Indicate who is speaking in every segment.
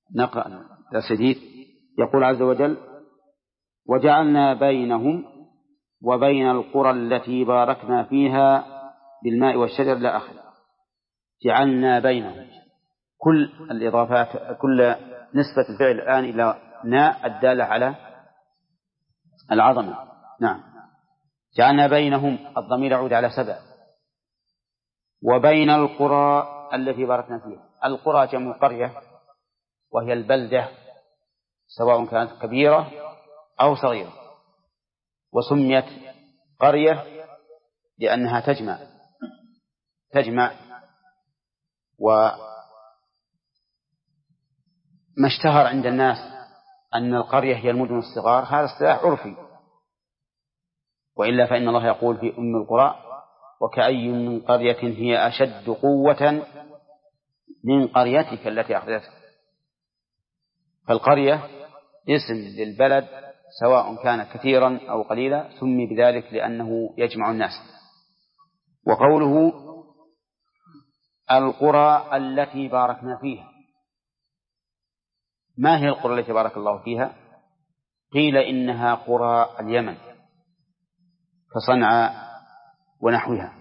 Speaker 1: نقرأ درس جديد. يقول عز وجل: وجعلنا بينهم وبين القرى التي باركنا فيها بالماء والشجر لا أخذ. جعلنا بينهم، كل الإضافات، كل نسبة الفعل الآن إلى ناء الدالة على العظمة. نعم. جعلنا بينهم، الضمير يعود على 7. وبين القرى التي باركنا فيها. القرى جمع قرية، وهي البلدة سواء كانت كبيرة أو صغيرة، وسميت قرية لأنها تجمع. وما اشتهر عند الناس أن القرية هي المدن الصغار هذا اصطلاح عرفي، وإلا فإن الله يقول في أم القرى: وكأي من قرية هي أشد قوة من قريتك التي أخرجتك. فالقرية اسم للبلد سواء كان كثيرا أو قليلا، سمي بذلك لأنه يجمع الناس. وقوله القرى التي باركنا فيها، ما هي القرى التي بارك الله فيها؟ قيل إنها قرى اليمن كصنعاء ونحوها،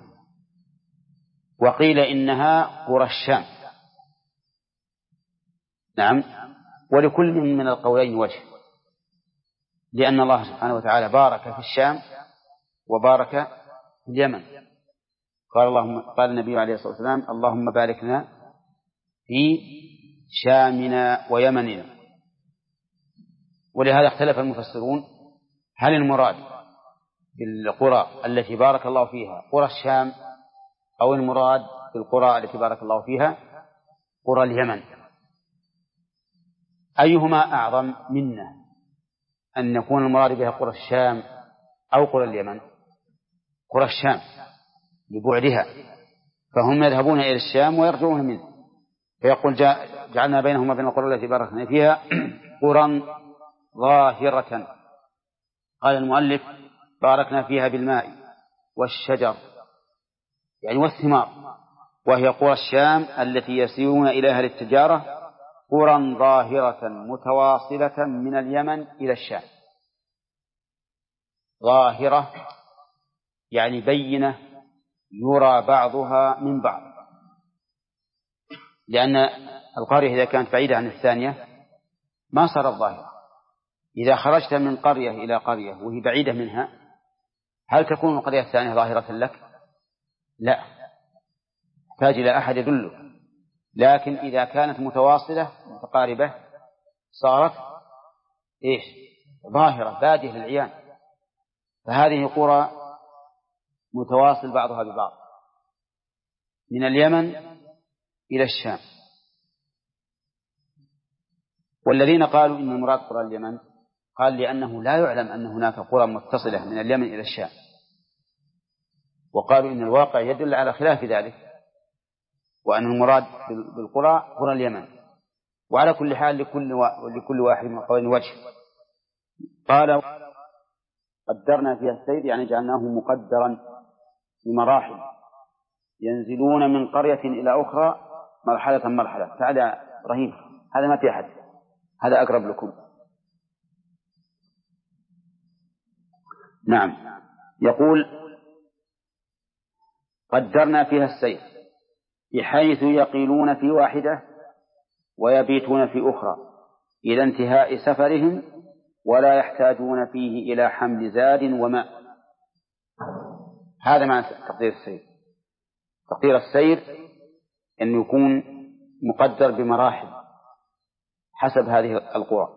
Speaker 1: وقيل إنها قرى الشام. نعم. ولكل من القولين وجه، لأن الله سبحانه وتعالى بارك في الشام وبارك في اليمن. قال النبي عليه الصلاة والسلام: اللهم بارك لنا في شامنا ويمننا. ولهذا اختلف المفسرون: هل المراد بالقرى التي بارك الله فيها قرى الشام، أو المراد بالقرى التي بارك الله فيها قرى اليمن؟ أيهما أعظم منا، أن يكون المراد بها قرى الشام أو قرى اليمن؟ قرى الشام لبعدها، فهم يذهبون إلى الشام ويرجعون منه، فيقول: جعلنا بينهما وبين القرى التي باركنا فيها قرى ظاهرة. قال المؤلف: باركنا فيها بالماء والشجر يعني والثمار، وهي قرى الشام التي يسيرون إليها للتجارة، قرى ظاهرة متواصلة من اليمن إلى الشام. ظاهرة يعني بينة، يرى بعضها من بعض، لأن القرية إذا كانت بعيدة عن الثانية ما صارت ظاهرة. إذا خرجت من قرية إلى قرية وهي بعيدة منها، هل تكون القرية الثانية ظاهرة لك؟ لا، تحتاج إلى أحد يدلك. لكن إذا كانت متواصلة متقاربة صارت ظاهرة بادية للعيان. فهذه قرى متواصل بعضها ببعض من اليمن إلى الشام. والذين قالوا إن المراد قرى اليمن قال لأنه لا يعلم أن هناك قرى متصلة من اليمن إلى الشام، وقالوا إن الواقع يدل على خلاف ذلك، وأن المراد بالقرى قرى اليمن. وعلى كل حال لكل واحد من القولين وجه. قال: قدرنا فيها السير يعني جعلناه مقدرا بمراحل، ينزلون من قرية إلى أخرى مرحلة. تعالى رهيب، هذا ما في أحد، هذا أقرب لكم. نعم. يقول: قدرنا فيها السير بحيث يقيلون في واحدة ويبيتون في أخرى إلى انتهاء سفرهم، ولا يحتاجون فيه إلى حمل زاد وماء. هذا معنى تقدير السير. تقدير السير أن يكون مقدر بمراحل حسب هذه القرى،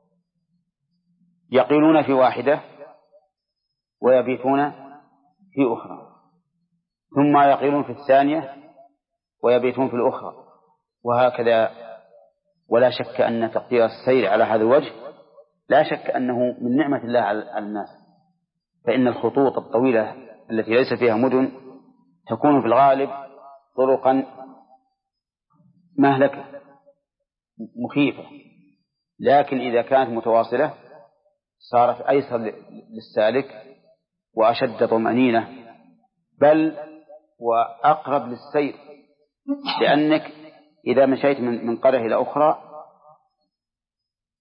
Speaker 1: يقيلون في واحدة ويبيتون في أخرى، ثم يقيلون في الثانية ويبيتون في الأخرى، وهكذا. ولا شك أن تقدير السير على هذا الوجه لا شك أنه من نعمة الله على الناس، فإن الخطوط الطويلة التي ليس فيها مدن تكون في الغالب طرقا مهلكة مخيفة، لكن إذا كانت متواصلة صارت أيسر للسالك وأشد طمأنينة، بل وأقرب للسير، لأنك إذا مشيت من قرية إلى أخرى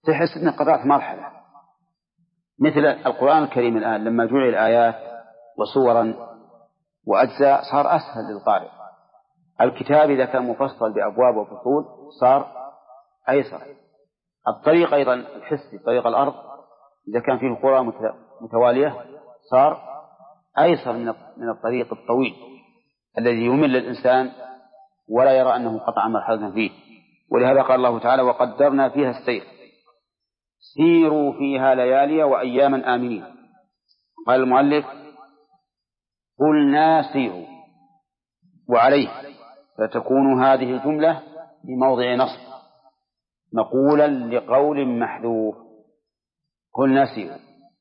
Speaker 1: تحس أنك قطعت مرحلة. مثل القرآن الكريم الآن لما جعل آيات وصورا وأجزاء صار أسهل للقارئ. الكتاب إذا كان مفصل بأبواب وفصول صار أيسر. الطريق أيضا الحسي طريق الأرض إذا كان فيه قرى متوالية صار أيسر من الطريق الطويل الذي يمل الإنسان ولا يرى أنه قطع مرحلة فيه. ولهذا قال الله تعالى وقدرنا فيها السير سيروا فيها ليالي وأياما آمنين. قال المؤلف قلنا سيروا، وعليه فتكون هذه الجملة بموضع نصب مقولا لقول محذوف قلنا سيروا.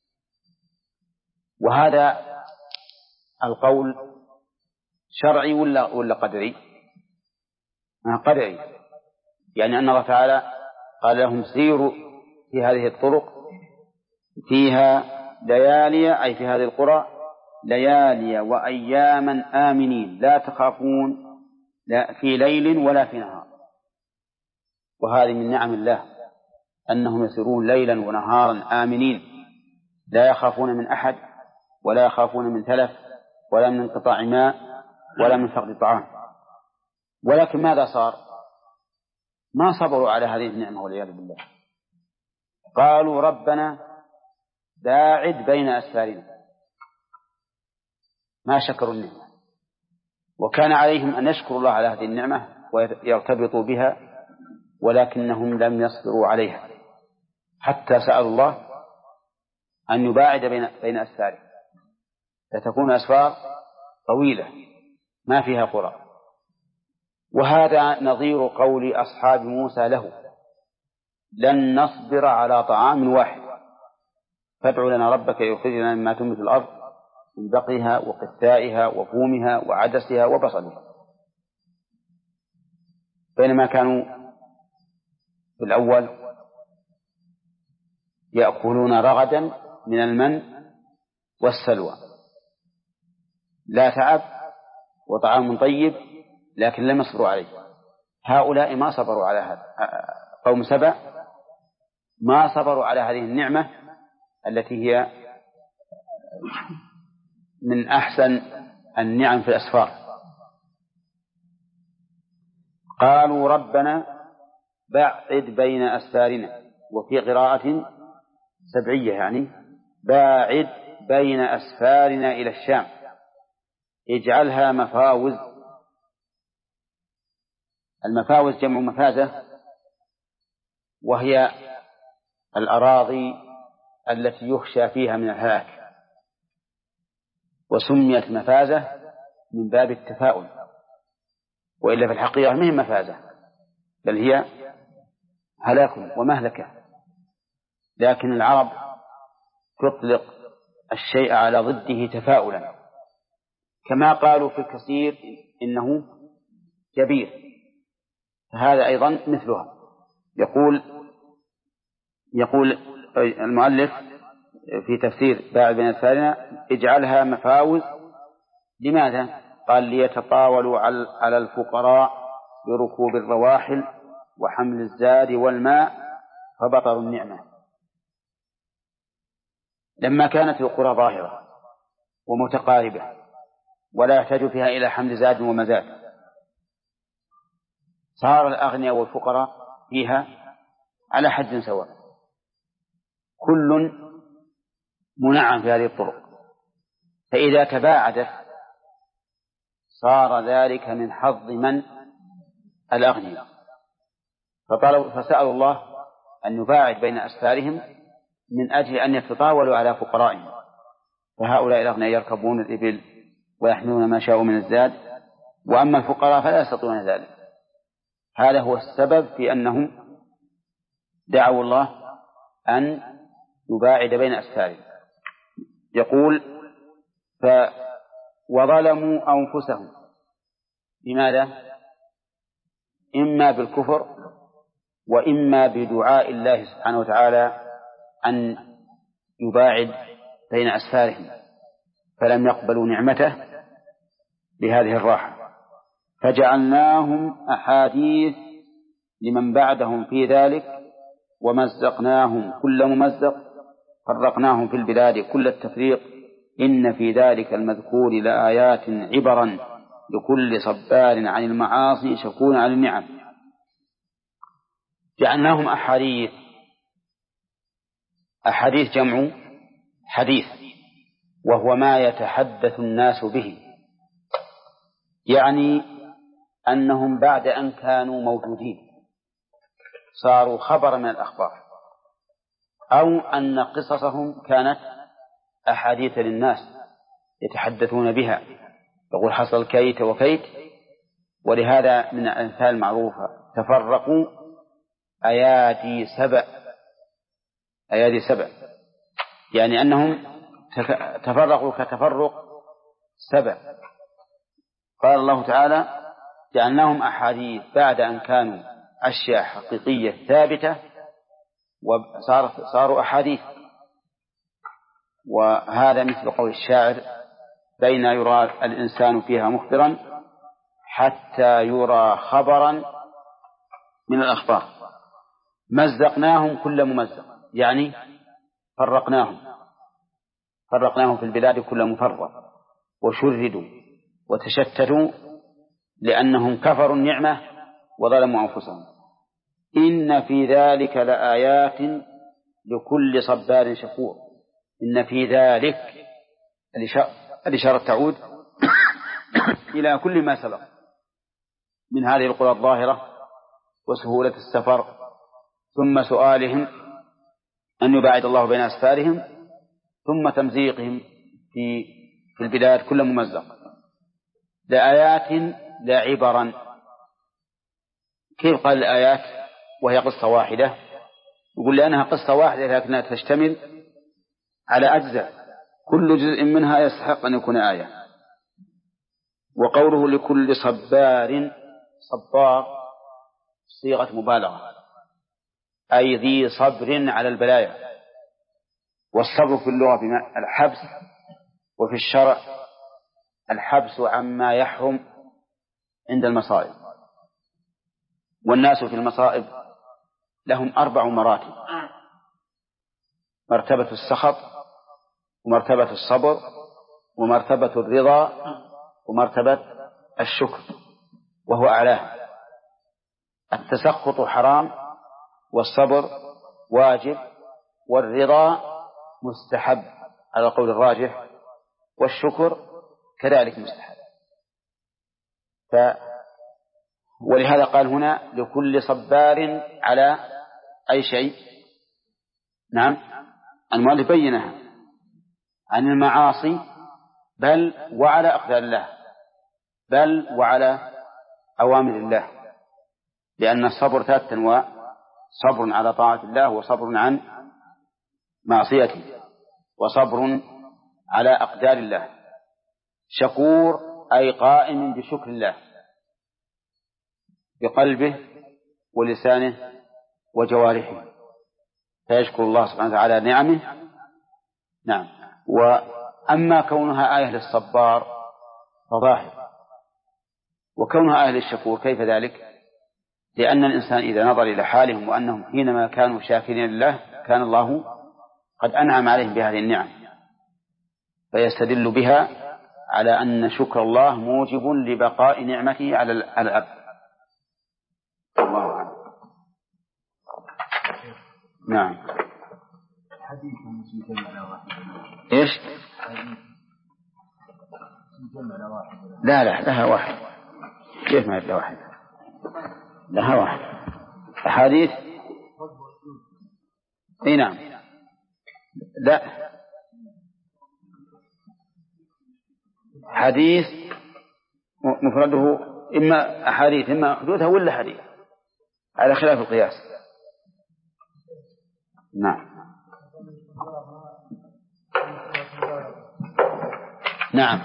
Speaker 1: وهذا القول شرعي ولا قدري؟ قدري، يعني أن الله تعالى قال لهم سيروا في هذه الطرق فيها ليالي، أي في هذه القرى ليالي وأياما آمنين لا تخافون لا في ليل ولا في نهار. وهذه من نعم الله أنهم يسيرون ليلا ونهارا آمنين لا يخافون من أحد ولا يخافون من تلف ولا من انقطاع ماء ولا من فقد طعام. ولكن ماذا صار؟ ما صبروا على هذه النعمة والعياذ بالله. قالوا ربنا باعد بين أسفارنا، ما شكروا النعمة، وكان عليهم أن يشكروا الله على هذه النعمة ويرتبطوا بها، ولكنهم لم يصبروا عليها حتى سألوا الله أن يباعد بين أسفاره، فتكون أسفار طويلة ما فيها قرى. وهذا نظير قول أصحاب موسى له لن نصبر على طعام واحد فادع لنا ربك يخرج لنا مما تنبت الأرض من بقلها وقثائها وفومها وعدسها وبصلها. بينما كانوا في الأول يأكلون رغدا من المن والسلوى، لا تعب وطعام طيب، لكن لم يصبروا عليه. هؤلاء ما صبروا على هذا، قوم سبأ ما صبروا على هذه النعمة التي هي من أحسن النعم في الأسفار. قالوا ربنا باعد بين أسفارنا، وفي قراءة سبعية يعني باعد بين أسفارنا إلى الشام اجعلها مفاوز. المفاوز جمع مفازة، وهي الأراضي التي يخشى فيها من الهلاك، وسميت مفازة من باب التفاؤل، وإلا في الحقيقة ما هي مفازة بل هي هلاك ومهلكة. لكن العرب تطلق الشيء على ضده تفاؤلا، كما قالوا في الكثير إنه كبير، هذا أيضا مثلها. يقول المؤلف في تفسير باعد بين أسفارنا اجعلها مفاوز. لماذا؟ قال ليتطاولوا على الفقراء بركوب الرواحل وحمل الزاد والماء فبطروا النعمة. لما كانت القرى ظاهرة ومتقاربة ولا يحتاج فيها إلى حمل زاد ومزاد، صار الأغنياء والفقراء فيها على حد سواء، كل منعم في هذه الطرق. فإذا تباعدت صار ذلك من حظ من؟ الأغنياء. فسألوا الله أن يباعد بين أسفارهم من أجل أن يتطاولوا على فقرائهم. فهؤلاء الأغنياء يركبون الإبل ويحملون ما شاءوا من الزاد، وأما الفقراء فلا يستطيعون ذلك. هذا هو السبب في أنهم دعوا الله أن يباعد بين أسفارهم. يقول وظلموا أنفسهم. لماذا؟ إما بالكفر وإما بدعاء الله سبحانه وتعالى أن يباعد بين أسفارهم، فلم يقبلوا نعمته بهذه الراحة. فجعلناهم أحاديث لمن بعدهم في ذلك ومزقناهم كل ممزق فرقناهم في البلاد كل التفريق إن في ذلك المذكور لآيات عبرا لكل صبار عن المعاصي شكور عن النعم. جعلناهم أحاديث جمع حديث، وهو ما يتحدث الناس به، يعني أنهم بعد أن كانوا موجودين صاروا خبر من الأخبار، أو أن قصصهم كانت أحاديث للناس يتحدثون بها، يقول حصل كيت وكيت. ولهذا من الأمثال المعروفة تفرقوا أيادي سبع، يعني أنهم تفرقوا كتفرق سبع. قال الله تعالى جعلناهم أحاديث بعد أن كانوا أشياء حقيقية ثابتة وصاروا أحاديث. وهذا مثل قول الشاعر بين يرى الإنسان فيها مخبرا حتى يرى خبرا من الأخبار. مزقناهم كل ممزق، يعني فرقناهم في البلاد كل مفرق، وشردوا وتشتتوا لأنهم كفروا النعمة وظلموا أنفسهم. إن في ذلك لآيات لكل صبار شكور. إن في ذلك الإشارة تعود إلى كل ما سبق من هذه القرى الظاهرة وسهولة السفر، ثم سؤالهم أن يباعد الله بين أسفارهم، ثم تمزيقهم في البلاد كل ممزق. لآيات لعبرا. كيف قال الآيات وهي قصة واحدة؟ يقول لأنها قصة واحدة لكنها تشتمل على أجزاء، كل جزء منها يستحق أن يكون آية. وقوله لكل صبار صيغة مبالغة، أي ذي صبر على البلايا. والصبر في اللغة الحبس، وفي الشرع الحبس عما يحرم عند المصائب. والناس في المصائب لهم 4 مراتب: مرتبة السخط، ومرتبة الصبر، ومرتبة الرضا، ومرتبة الشكر، وهو أعلاها. التسخط حرام، والصبر واجب، والرضا مستحب على قول الراجح، والشكر كذلك مستحب. ولهذا قال هنا لكل صبار على أي شيء. نعم، المؤلف بينها عن المعاصي، بل وعلى أقدار الله، بل وعلى أوامر الله، لأن الصبر 3 أنواع: صبر على طاعة الله، وصبر عن معصيته، وصبر على أقدار الله. شكور أي قائم بشكر الله بقلبه ولسانه وجوارحه، فيشكر الله سبحانه وتعالى نعمه. نعم. وأما كونها آية للصبار فظاهر، وكونها آية للشكور كيف ذلك؟ لأن الإنسان إذا نظر إلى حالهم وأنهم حينما كانوا شاكرين لله كان الله قد أنعم عليهم بهذه النعم، فيستدل بها على أن شكر الله موجب لبقاء نعمته على العبد. الله أعلم. نعم. إيش؟ لا لها واحد. كيف ما لها واحد؟ لها واحد. أحاديث. إيه نعم. لا، حديث مفرده إما أحاديث إما حدوثها ولا حديث، على خلاف القياس. نعم. نعم.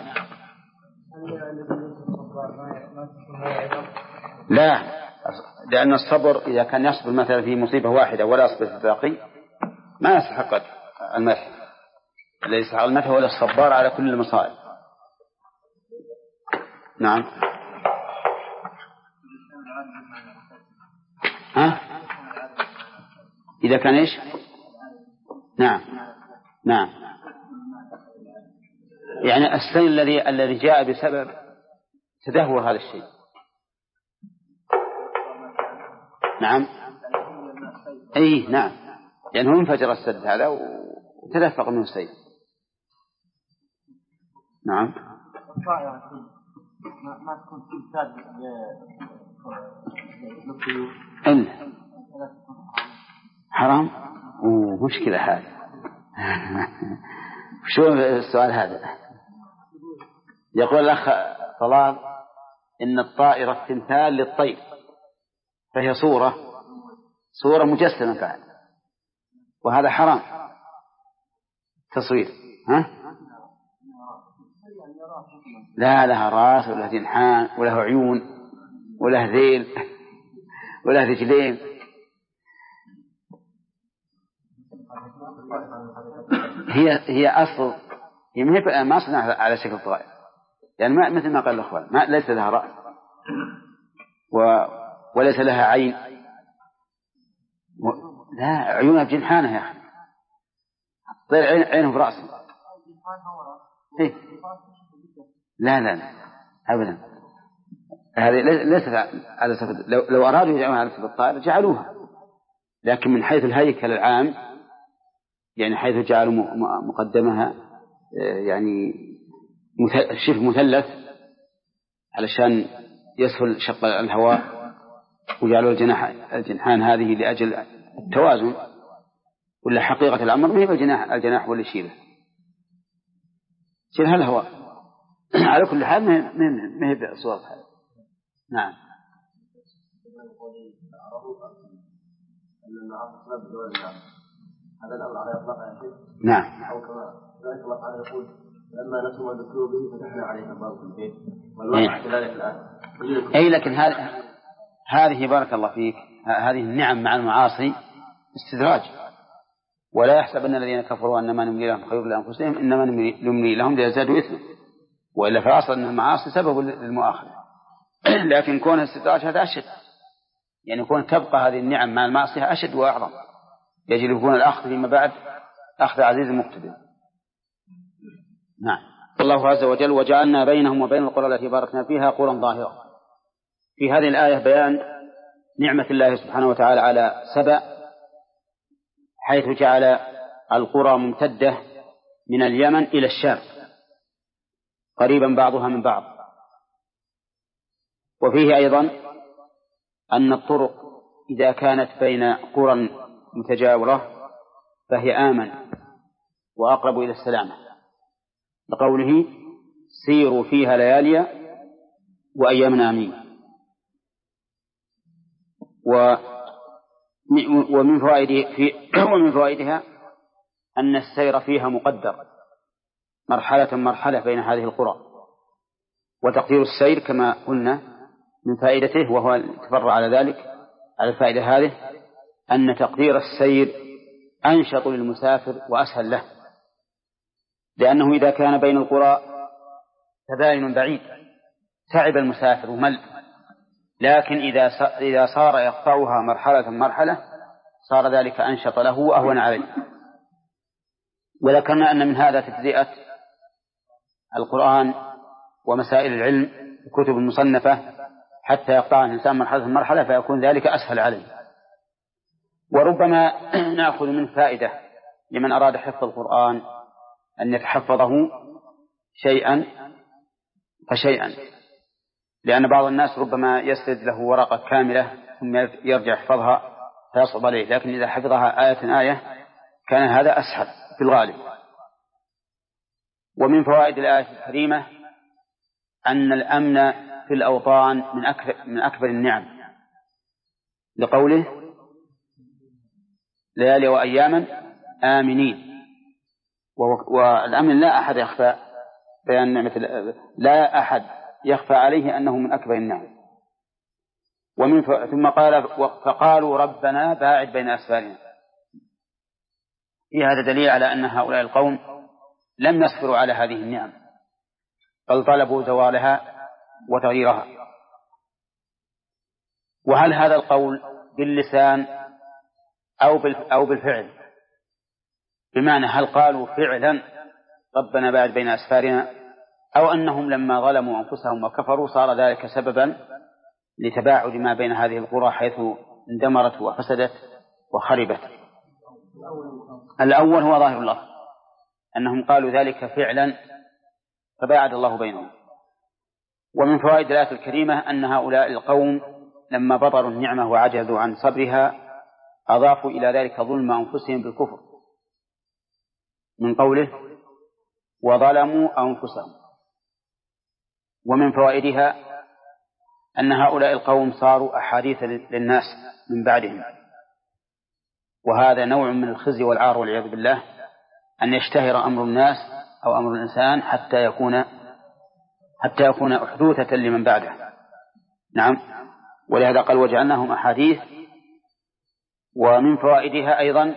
Speaker 1: لا، لأن الصبر إذا كان يصبر مثلا في مصيبة واحدة ولا يصبر في الباقي ما يستحق المدح. الذي يستحق المدح هو الصبار على كل المصائب. نعم. ها؟ إذا كان إيش؟ نعم نعم، يعني السيل الذي جاء بسبب تدهور هذا الشيء. نعم أي نعم، لأنه يعني انفجر السد هذا وتدفق منه السيل. نعم
Speaker 2: ما تكون تمتاز
Speaker 1: إلا حرام ومشكلة هذا. شو السؤال هذا؟ يقول الأخ طلال إن الطائرة تمثال للطير، فهي صورة مجسمة بعد، وهذا حرام تصوير. ها؟ لا لها راس ولا جنحان ولا عيون ولا ذيل ولا رجلين. هي أصل هي ما صنعها على شكل طائر، يعني ما مثل ما قال الأخوان، ما ليس لها رأس وليس لها عين لا عيونها بجنحانها يا أخي، طير عينه برأسه. إيه؟ لا لا لا أبدا، هذه ليست على سبيل، لو أرادوا يجعلونها على سبيل الطائر جعلوها، لكن من حيث الهيكل العام، يعني حيث جعلوا مقدمها يعني شبه مثلث علشان يسهل شق الهواء، وجعلوا الجنحان هذه لأجل التوازن، ولا حقيقة الأمر ما هي الجناح واللي يشيله شيلها الهواء. على كل حال ما هي بصورة هذا. نعم
Speaker 2: هذا الأمر على إطلاقه يا شيخ.
Speaker 1: نعم.
Speaker 2: أو كما ذلك الله تعالى يقول لما نسوا ما ذكروا به فتحنا عليهم أبواب البيت والواقع كذلك الآن.
Speaker 1: أي لكن هذه بارك الله فيك، هذه النعم مع المعاصي استدراج، ولا يحسب أن الذين كفروا أنما نملي لهم خير لأنفسهم، إنما نملي لهم ليزدادوا إثما، وإلا فأصل أن المعاصي سبب للمؤاخذة. لكن كون استدراج هذا أشد، يعني كون تبقى هذه النعم مع المعصية أشد وأعظم، يجب يكون الأخذ فيما بعد أخذ عزيز مقتدر. نعم. الله عز وجل وجعلنا بينهم وبين القرى التي باركنا فيها قرى ظاهرة. في هذه الآية بيان نعمة الله سبحانه وتعالى على سبأ، حيث جعل القرى ممتدة من اليمن إلى الشام قريبا بعضها من بعض. وفيه أيضا أن الطرق إذا كانت بين قرى متجاورة فهي آمن وأقرب إلى السلامة، لقوله سيروا فيها ليالي وأيام آمين. ومن فوائدها أن السير فيها مقدر مرحلة بين هذه القرى، وتقدير السير كما قلنا من فائدته، وهو تفرع على ذلك على الفائدة هذه، أن تقدير السير أنشط للمسافر وأسهل له، لأنه إذا كان بين القرى تباين بعيد تعب المسافر ومل، لكن إذا صار يقطعها مرحلة صار ذلك أنشط له وأهون عليه. وذكرنا أن من هذا تجزئة القرآن ومسائل العلم الكتب المصنفة حتى يقطع الإنسان مرحلة فيكون ذلك أسهل عليه. وربما نأخذ من فائدة لمن أراد حفظ القرآن أن يتحفظه شيئا فشيئا، لأن بعض الناس ربما يسرد له ورقة كاملة ثم يرجع يحفظها فيصعب عليه، لكن إذا حفظها آية كان هذا أسهل في الغالب. ومن فوائد الآية الكريمة أن الأمن في الأوطان من أكبر النعم، لقوله ليالي وأياما آمنين. والأمن لا أحد يخفى بأن لا أحد يخفى عليه أنه من أكبر النعم. ثم قال فقالوا ربنا باعد بين أسفارنا. في هذا دليل على أن هؤلاء القوم لم يصبروا على هذه النعم، بل طلبوا زوالها وتغييرها. وهل هذا القول باللسان أو بالفعل، بمعنى هل قالوا فعلا ربنا باعد بين أسفارنا، أو أنهم لما ظلموا أنفسهم وكفروا صار ذلك سببا لتباعد ما بين هذه القرى حيث اندمرت وفسدت وخربت. الأول هو ظاهر الله، أنهم قالوا ذلك فعلا فباعد الله بينهم. ومن فوائد الآية الكريمة أن هؤلاء القوم لما بطروا النعمة وعجزوا عن صبرها أضافوا إلى ذلك ظلم أنفسهم بالكفر، من قوله وظلموا أنفسهم. ومن فوائدها أن هؤلاء القوم صاروا أحاديث للناس من بعدهم، وهذا نوع من الخزي والعار والعياذ بالله، أن يشتهر أمر الناس أو أمر الإنسان حتى يكون أحدوثة لمن بعده. نعم، ولهذا قال وجعلناهم أحاديث. ومن فوائدها أيضا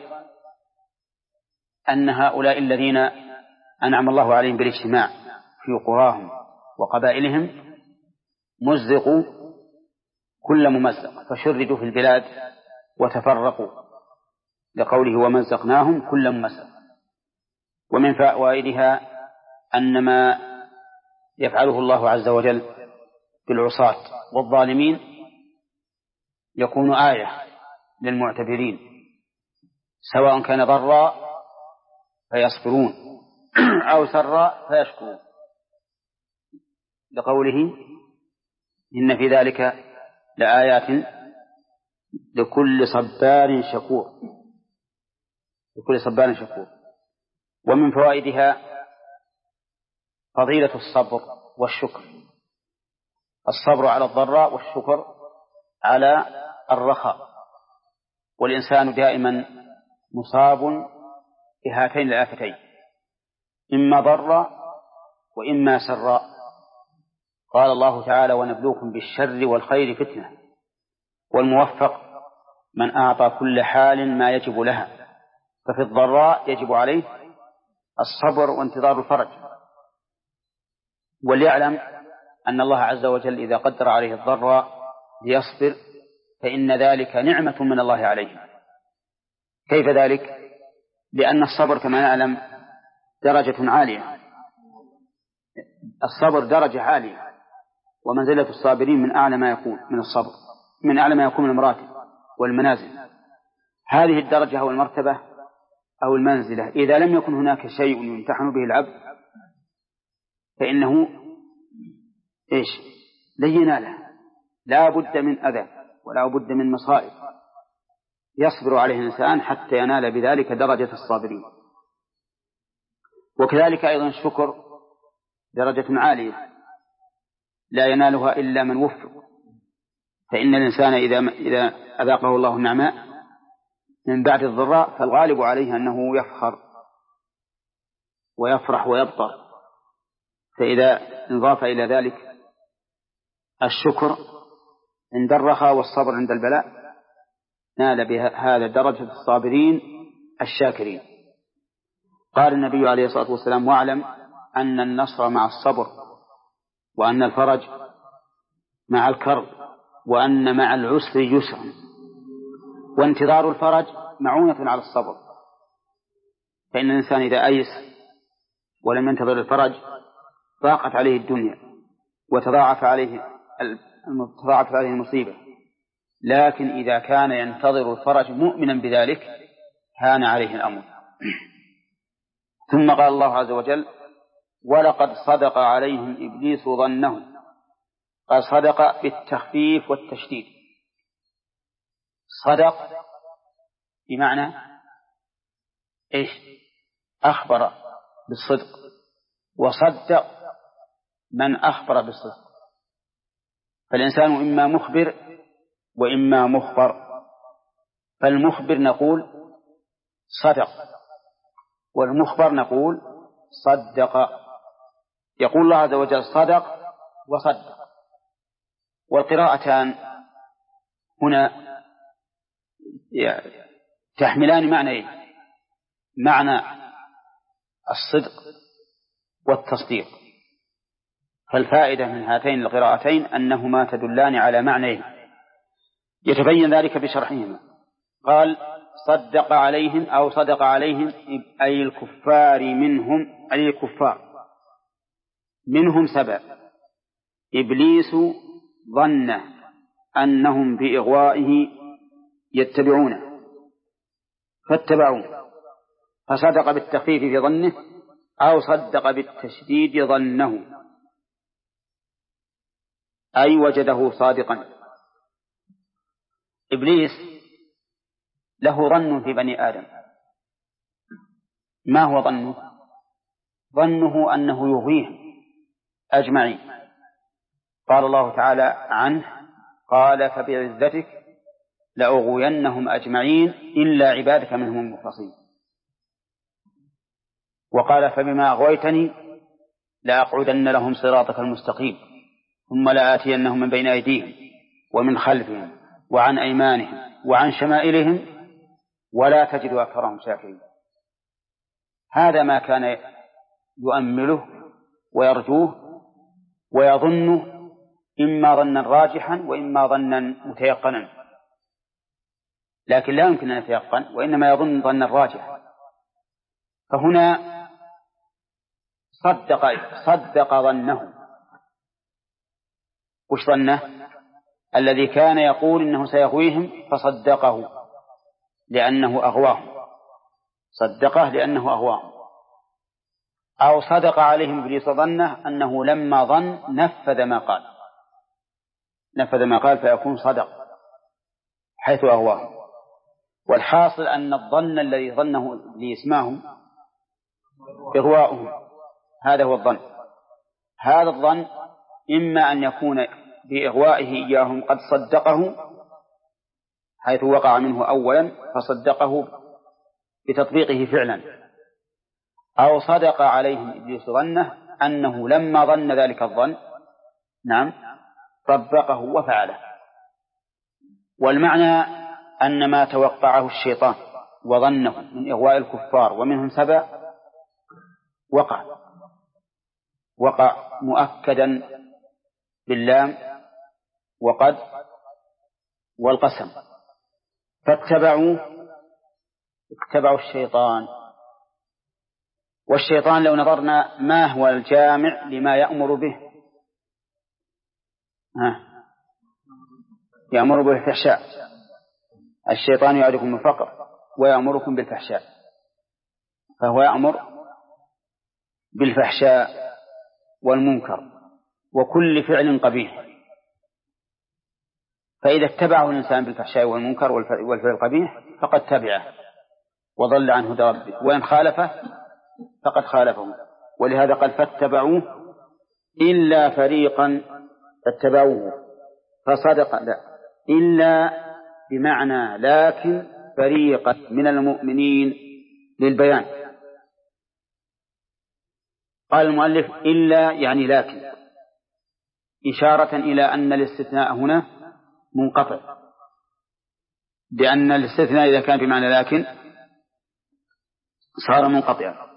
Speaker 1: أن هؤلاء الذين أنعم الله عليهم بالاجتماع في قراهم وقبائلهم مزقوا كل ممزق، فشردوا في البلاد وتفرقوا، لقوله ومزقناهم كل ممزق. ومن فوائدها أن ما يفعله الله عز وجل بالعصاة والظالمين يكون آية للمعتبرين، سواء كان ضرا فيصبرون أو سرا فيشكرون، لقوله إن في ذلك لآيات لكل صبار شكور. ومن فوائدها فضيلة الصبر والشكر، الصبر على الضراء والشكر على الرخاء، والإنسان دائما مصاب بهاتين الآفتين، إما ضرا وإما سراء. قال الله تعالى ونبلوكم بالشر والخير فتنة، والموفق من أعطى كل حال ما يجب لها، ففي الضراء يجب عليه الصبر وانتظار الفرج، وليعلم أن الله عز وجل إذا قدر عليه الضراء ليصبر فإن ذلك نعمة من الله عليه. كيف ذلك؟ لأن الصبر كما نعلم درجة عالية، الصبر درجة عالية، ومنزلة الصابرين من أعلى ما يكون من الصبر، من أعلى ما يكون من المراتب والمنازل. هذه الدرجة أو المرتبة أو المنزلة إذا لم يكن هناك شيء يمتحن به العبد فإنه لن يناله، لا بد من أذى ولا بد من مصائب يصبر عليه الإنسان حتى ينال بذلك درجة الصابرين. وكذلك أيضا الشكر درجة عالية لا ينالها إلا من وفق، فإن الإنسان إذا أذاقه الله النعماء من بعد الضراء فالغالب عليه أنه يفخر ويفرح ويبطر، فإذا انضاف إلى ذلك الشكر عند الرخاء والصبر عند البلاء نال بهذا درجة الصابرين الشاكرين. قال النبي عليه الصلاة والسلام واعلم أن النصر مع الصبر، وأن الفرج مع الكرب، وأن مع العسر يسرا، وانتظار الفرج معونة على الصبر، فإن الإنسان إذا أيس ولم ينتظر الفرج ضاقت عليه الدنيا وتضاعف عليه المصيبة، لكن إذا كان ينتظر الفرج مؤمنا بذلك هان عليه الأمر. ثم قال الله عز وجل ولقد صدق عليهم إبليس ظنه، قال صدق بالتخفيف والتشديد، صدق بمعنى أخبر بالصدق، وصدق من أخبر بالصدق، فالإنسان إما مخبر وإما مخبر، فالمخبر نقول صدق والمخبر نقول صدق. يقول الله عز وجل صدق وصدق، والقراءتان هنا تحملان معنى معنى الصدق والتصديق، فالفائدة من هاتين القراءتين أنهما تدلان على معنى يتبين ذلك بشرحهما. قال صدق عليهم أو صدق عليهم أي الكفار منهم، أي الكفار منهم 7. إبليس ظن أنهم بإغوائه يتبعونه فاتبعوه، فصدق بالتخفيف في ظنه أو صدق بالتشديد ظنه، أي وجده صادقا. إبليس له ظن في بني آدم. ما هو ظنه؟ ظنه أنه يغويهم أجمعين. قال الله تعالى عنه: قال فبعزتك لأغوينهم أجمعين إلا عبادك منهم المخلصين. وقال فبما أغويتني لأقعدن لهم صراطك المستقيم ثم لآتينهم من بين أيديهم ومن خلفهم وعن أيمانهم وعن شمائلهم ولا تجد أكثرهم شاكرين. هذا ما كان يؤمله ويرجوه ويظنه، إما ظنا راجحا وإما ظنا متيقنا، لكن لا يمكن أن يتيقن، وإنما يظن ظنا راجحا. فهنا صدق ظنه. وش ظنه؟ الذي كان يقول إنه سيغويهم فصدقه لأنه أغواهم، صدقه لأنه أغواهم. أو صدق عليهم إبليس ظنه أنه لما ظن نفذ ما قال فيكون صدق حيث أغواهم. والحاصل أن الظن الذي ظنه إبليس ما هو؟ إغواؤهم. هذا هو الظن. هذا الظن إما أن يكون بإغوائه إياهم قد صدقه حيث وقع منه أولا فصدقه بتطبيقه فعلا، أو صدق عليهم إبليس ظنه أنه لما ظن ذلك الظن طبقه وفعله. والمعنى أن ما توقعه الشيطان وظنه من إغواء الكفار ومنهم 7 وقع مؤكدا باللام وقد والقسم. فاتبعوا الشيطان. والشيطان لو نظرنا ما هو الجامع لما يأمر به؟ يأمر بالفحشاء. الشيطان يعدكم الفقر ويأمركم بالفحشاء، فهو يأمر بالفحشاء والمنكر وكل فعل قبيح. فإذا اتبعه الإنسان بالفحشاء والمنكر والفعل القبيح فقد تبعه وضل عن هدى ربه، وإن خالفه فقد خالفه. ولهذا قال فاتبعوه إلا فريقا اتبعوه فصدق، لا، إلا بمعنى لكن فريقا من المؤمنين للبيان. قال المؤلف إلا يعني لكن، إشارة إلى أن الاستثناء هنا منقطع، لأن الاستثناء إذا كان بمعنى لكن صار منقطعا.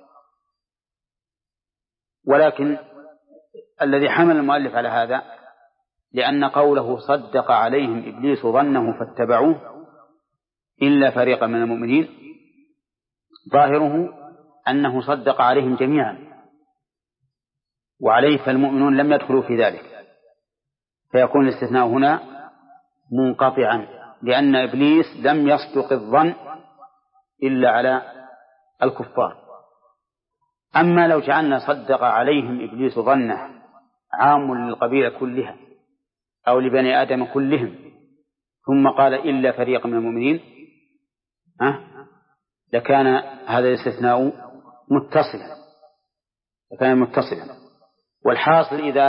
Speaker 1: ولكن الذي حمل المؤلف على هذا لأن قوله صدق عليهم إبليس ظنه فاتبعوه إلا فريقا من المؤمنين ظاهره أنه صدق عليهم جميعا، وعليه فالمؤمنون لم يدخلوا في ذلك، فيكون الاستثناء هنا منقطعا، لأن إبليس لم يصدق الظن إلا على الكفار. أما لو جعلنا صدق عليهم إبليس ظنه عام للقبيلة كلها أو لبني آدم كلهم ثم قال إلا فريق من المؤمنين لكان هذا الاستثناء متصلا. والحاصل إذا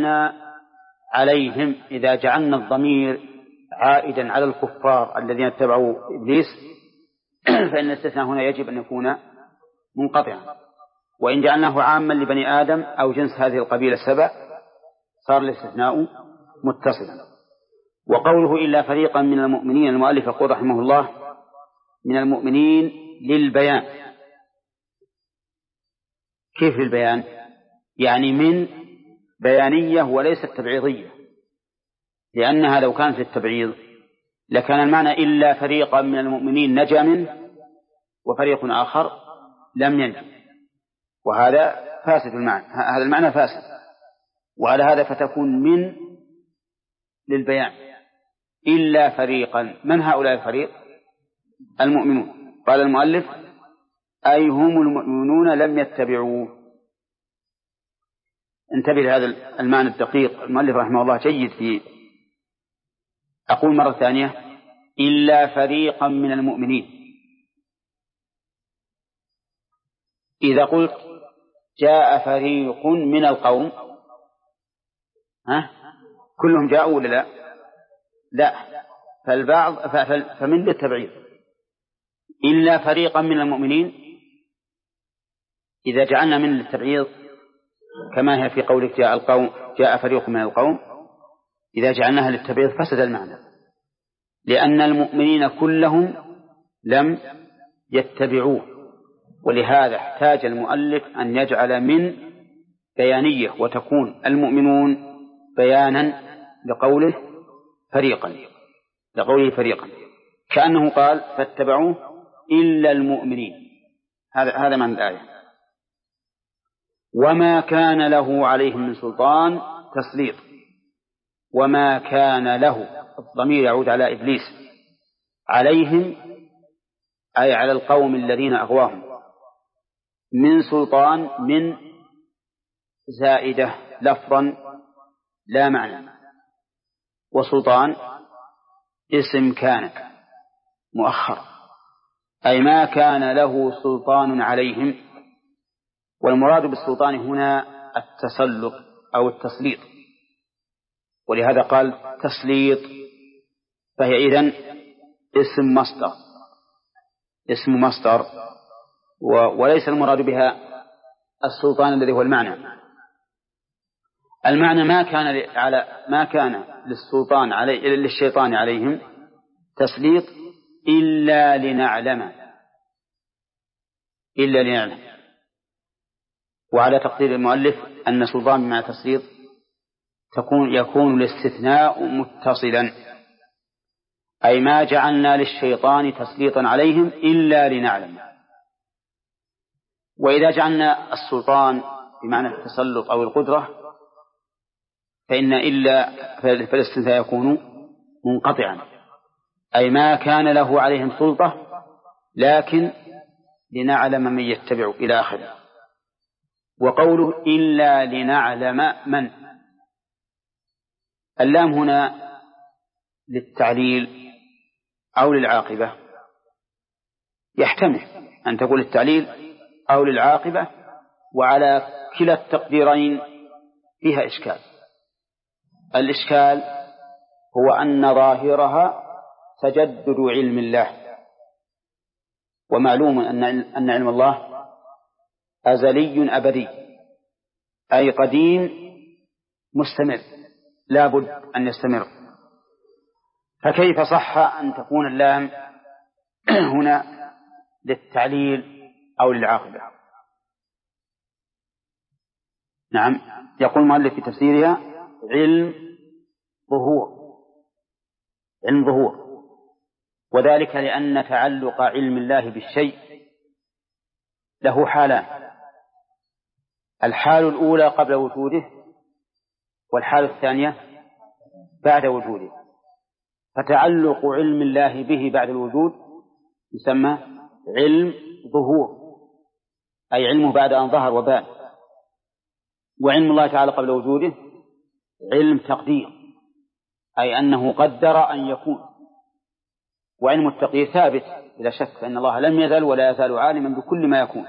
Speaker 1: جعلنا الضمير عائدا على الكفار الذين اتبعوا إبليس فإن الاستثناء هنا يجب أن يكون منقطعا. وإن جعلناه عاما لبني آدم أو جنس هذه القبيلة 7 صار الاستثناء متصلا. وقوله إلا فريقا من المؤمنين، المؤلف يقول رحمه الله من المؤمنين للبيان. كيف للبيان؟ يعني من بيانية وليست تبعيضية، لأنها لو كانت للتبعيض لكان المعنى إلا فريقا من المؤمنين نجا منه وفريق آخر لم ينجو، وهذا فاسد المعنى، هذا المعنى فاسد. وعلى هذا فتكون من للبيان إلا فريقا. من هؤلاء الفريق؟ المؤمنون. قال المؤلف أي هم المؤمنون لم يتبعوه. انتبه لهذا المعنى الدقيق. المؤلف رحمه الله جيد فيه. أقول مرة ثانية إلا فريقا من المؤمنين. إذا قلت جاء فريق من القوم كلهم جاءوا ولا لا؟ لا، فالبعض فمن للتبعيض. إلا فريقا من المؤمنين إذا جعلنا من للتبعيض كما هي في قولك جاء فريق من القوم، إذا جعلناها للتبعيض فسد المعنى، لأن المؤمنين كلهم لم يتبعوه. ولهذا احتاج المؤلف أن يجعل من بيانية وتكون المؤمنون بيانا لقوله فريقا، كأنه قال فاتبعوه إلا المؤمنين. هذا معنى الآية. وما كان له عليهم من سلطان تسليط. وما كان له، الضمير يعود على إبليس، عليهم أي على القوم الذين أغواهم، من سلطان، من زائدة لفظا لا معنى، وسلطان اسم كان مؤخر، أي ما كان له سلطان عليهم. والمراد بالسلطان هنا التسلط أو التسليط، ولهذا قال تسليط، فهي إذن اسم مصدر وليس المراد بها السلطان الذي هو المعنى. المعنى ما كان للشيطان عليهم تسليط إلا لنعلم. وعلى تقدير المؤلف أن سلطان مع تسليط يكون الاستثناء متصلا، أي ما جعلنا للشيطان تسليطا عليهم إلا لنعلم. وإذا جعلنا السلطان بمعنى التسلط أو القدرة فالاستثناء يكون منقطعا، أي ما كان له عليهم سلطة لكن لنعلم من يتبع إلى آخره. وقوله إلا لنعلم من، اللام هنا للتعليل أو للعاقبة، يحتمل أن تقول التعليل أو للعاقبة، وعلى كلا التقديرين فيها إشكال. الإشكال هو أن ظاهرها تجدد علم الله، ومعلوم أن علم الله أزلي أبدي، أي قديم مستمر لا بد أن يستمر. فكيف صح أن تكون اللام هنا للتعليل أو للعاقبة؟ نعم، يقول المؤلف في تفسيرها علم ظهور، وذلك لأن تعلق علم الله بالشيء له حالان: الحال الأولى قبل وجوده، والحال الثانية بعد وجوده. فتعلق علم الله به بعد الوجود يسمى علم ظهور، أي علمه بعد أن ظهر وبان. وعلم الله تعالى قبل وجوده علم تقدير، أي أنه قدر أن يكون. وعلم التقدير ثابت بلا شك، فإن الله لم يزل ولا يزال عالما بكل ما يكون.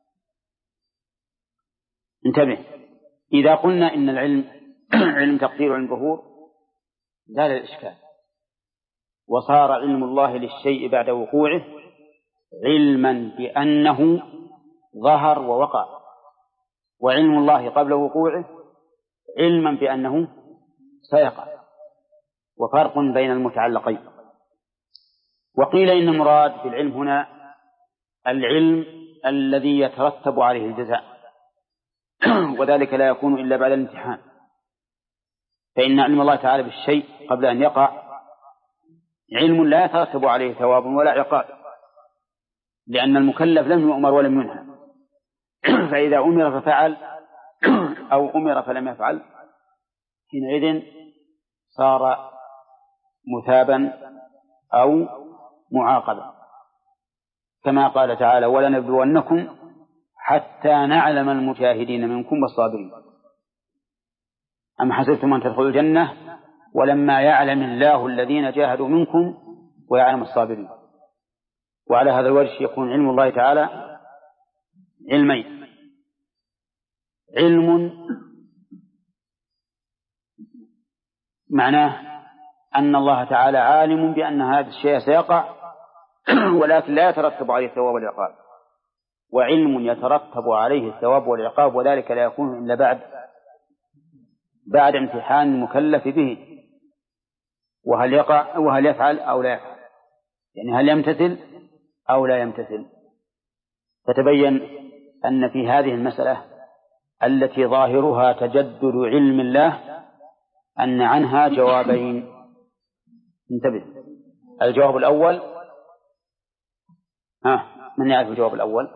Speaker 1: انتبه، إذا قلنا إن العلم علم تقدير وعلم ظهور زال الإشكال، وصار علم الله للشيء بعد وقوعه علما بأنه ظهر ووقع، وعلم الله قبل وقوعه علما بأنه سيقع، وفرق بين المتعلقين. وقيل إن المراد بالعلم هنا العلم الذي يترتب عليه الجزاء، وذلك لا يكون إلا بعد الامتحان، فإن علم الله تعالى بالشيء قبل أن يقع علم لا يترتب عليه ثواب ولا عقاب، لأن المكلف لم يؤمر ولم ينهى. فإذا أمر ففعل أو أمر فلم يفعل حينئذ صار مثابا أو معاقبا، كما قال تعالى: ولنبلونكم حتى نعلم المجاهدين منكم والصابرين. أم حسبتم أن تدخلوا الجنة ولما يعلم الله الذين جاهدوا منكم ويعلم الصابرين. وعلى هذا الوجه يكون علم الله تعالى علمين: علم معناه أن الله تعالى عالم بأن هذا الشيء سيقع ولكن لا يترتب عليه الثواب والعقاب، وعلم يترتب عليه الثواب والعقاب، وذلك لا يكون إلا بعد امتحان المكلف به، وهل يقع وهل يفعل أو لا يفعل، يعني هل يمتثل أو لا يمتثل. فتبين أن في هذه المسألة التي ظاهرها تجدد علم الله أن عنها جوابين. انتبه، الجواب الأول، من يعرف الجواب الأول؟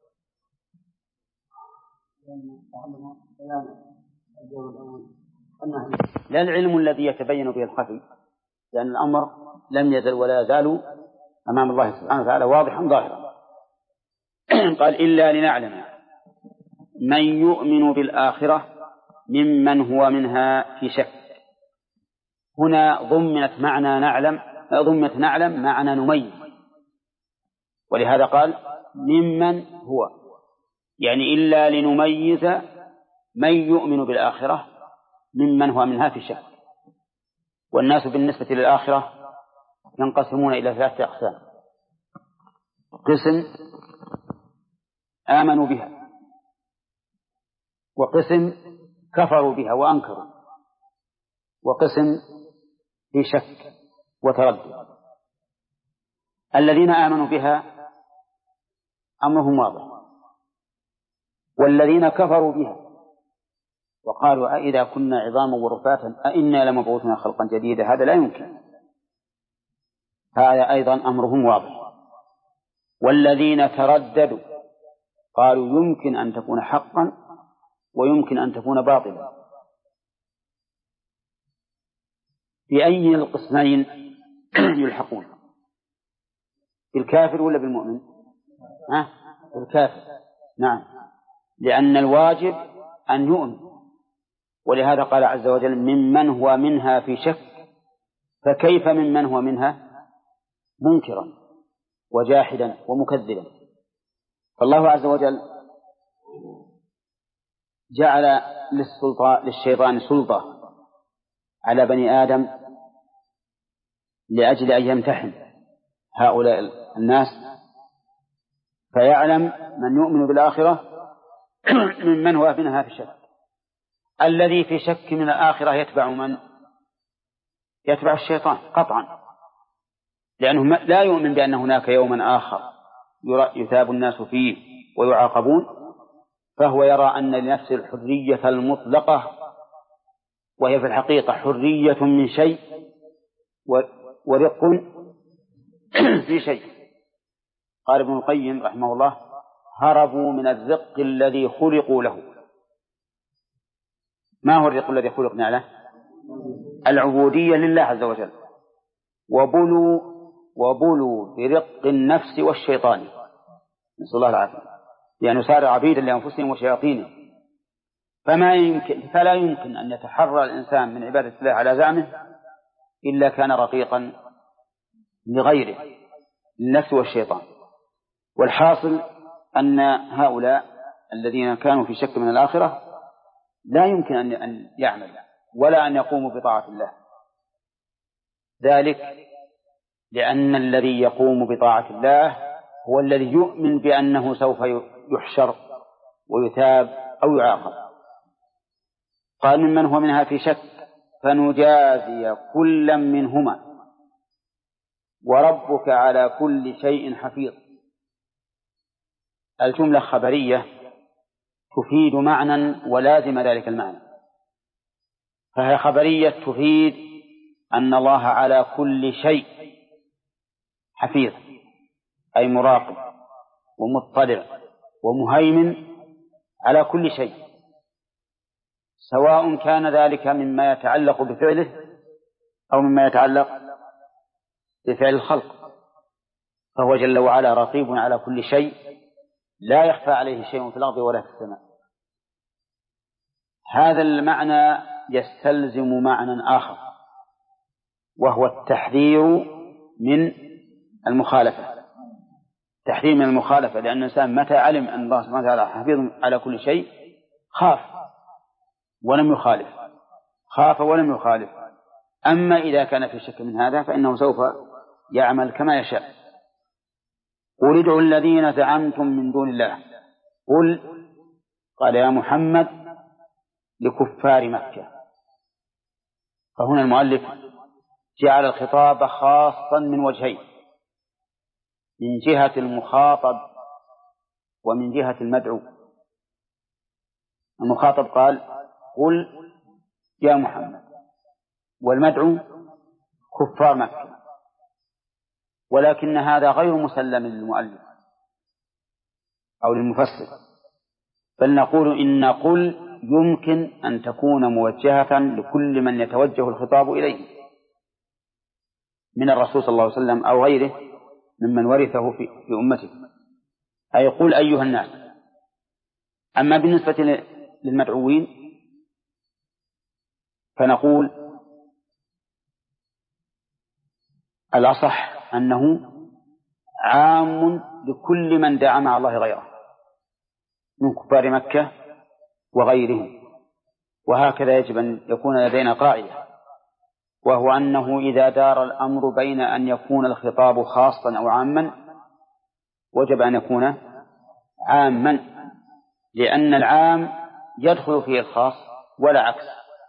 Speaker 1: لا العلم الذي يتبين به الخفي، لأن الأمر لم يزل ولا يزال أمام الله سبحانه وتعالى واضحا ظاهرا. قال: إلا لنعلم من يؤمن بالآخرة ممن هو منها في شك. هنا ضمنت نعلم معنى نميز، ولهذا قال ممن هو، يعني إلا لنميز من يؤمن بالآخرة ممن هو منها في شك. والناس بالنسبة للآخرة ينقسمون إلى 3 أقسام: قسم آمنوا بها، وقسم كفروا بها وأنكروا، وقسم في شك وتردد. الذين آمنوا بها أمرهم واضح، والذين كفروا بها وقالوا أئذا كنا عظاما ورفاتا أئنا لمبعوثون خلقا جديدا، هذا لا يمكن، هذا أيضا أمرهم واضح. والذين ترددوا قالوا يمكن أن تكون حقا ويمكن أن تكون باطلا. بأي القسمين يلحقون؟ بالكافر ولا بالمؤمن؟ بالكافر، نعم، لأن الواجب أن يؤمن، ولهذا قال عز وجل ممن هو منها في شك، فكيف ممن هو منها منكرا وجاحدا ومكذبا. فالله عز وجل جعل للشيطان سلطة على بني آدم لأجل أن يمتحن هؤلاء الناس، فيعلم من يؤمن بالآخرة ممن هو منها في شك. الذي في شك من الآخرة يتبع من؟ يتبع الشيطان قطعا، لأنه لا يؤمن بأن هناك يوما آخر يثاب الناس فيه ويعاقبون، فهو يرى أن لنفسه الحرية المطلقة، وهي في الحقيقة حرية من شيء ورق في شيء. قال ابن القيم رحمه الله: هربوا من الرق الذي خلقوا له. ما هو الرق الذي خلقنا له؟ العبودية لله عز وجل. وبلوا برق النفس والشيطان، نسأل الله العافية، لأن صار عبيدا لأنفسهم وشياطينهم. فلا يمكن أن يتحرر الإنسان من عبادة الله على زعمه إلا كان رقيقا لغيره، للنفس والشيطان. والحاصل أن هؤلاء الذين كانوا في شك من الآخرة لا يمكن أن يعمل ولا أن يقوموا بطاعة الله، ذلك لأن الذي يقوم بطاعة الله هو الذي يؤمن بأنه سوف يحشر ويثاب أو يعاقب. قال ممن هو منها في شك فنجازي كلا منهما وربك على كل شيء حفيظ. الجملة خبرية تفيد معنى ولازم ذلك المعنى، فهي خبرية تفيد أن الله على كل شيء حفيظ أي مراقب ومطلع ومهيمن على كل شيء، سواء كان ذلك مما يتعلق بفعله أو مما يتعلق بفعل الخلق، فهو جل وعلا رقيب على كل شيء لا يخفى عليه شيء في الأرض ولا في السماء. هذا المعنى يستلزم معنى آخر، وهو التحذير من المخالفة. تحذير من المخالفة، لأن الإنسان متى علم أن الله سبحانه وتعالى حفيظ على كل شيء خاف ولم يخالف، خاف ولم يخالف. أما إذا كان في شك من هذا فإنه سوف يعمل كما يشاء. قل ادعوا الذين زعمتم من دون الله. قل قال يا محمد لكفار مكة. فهنا المؤلف جعل الخطاب خاصا من وجهين، من جهة المخاطب ومن جهة المدعو. المخاطب قال قل يا محمد، والمدعو كفار مكة، ولكن هذا غير مسلم للمؤلف أو للمفسر، بل نقول إن قل يمكن أن تكون موجهة لكل من يتوجه الخطاب إليه من الرسول صلى الله عليه وسلم أو غيره ممن ورثه في أمته، أي قل أيها الناس. أما بالنسبة للمدعوين فنقول الأصح أنه عام لكل من دعا مع الله غيره من كفار مكة وغيرهم. وهكذا يجب أن يكون لدينا قاعدة، وهو أنه إذا دار الأمر بين أن يكون الخطاب خاصا أو عاما وجب أن يكون عاما، لأن العام يدخل فيه الخاص ولا عكس.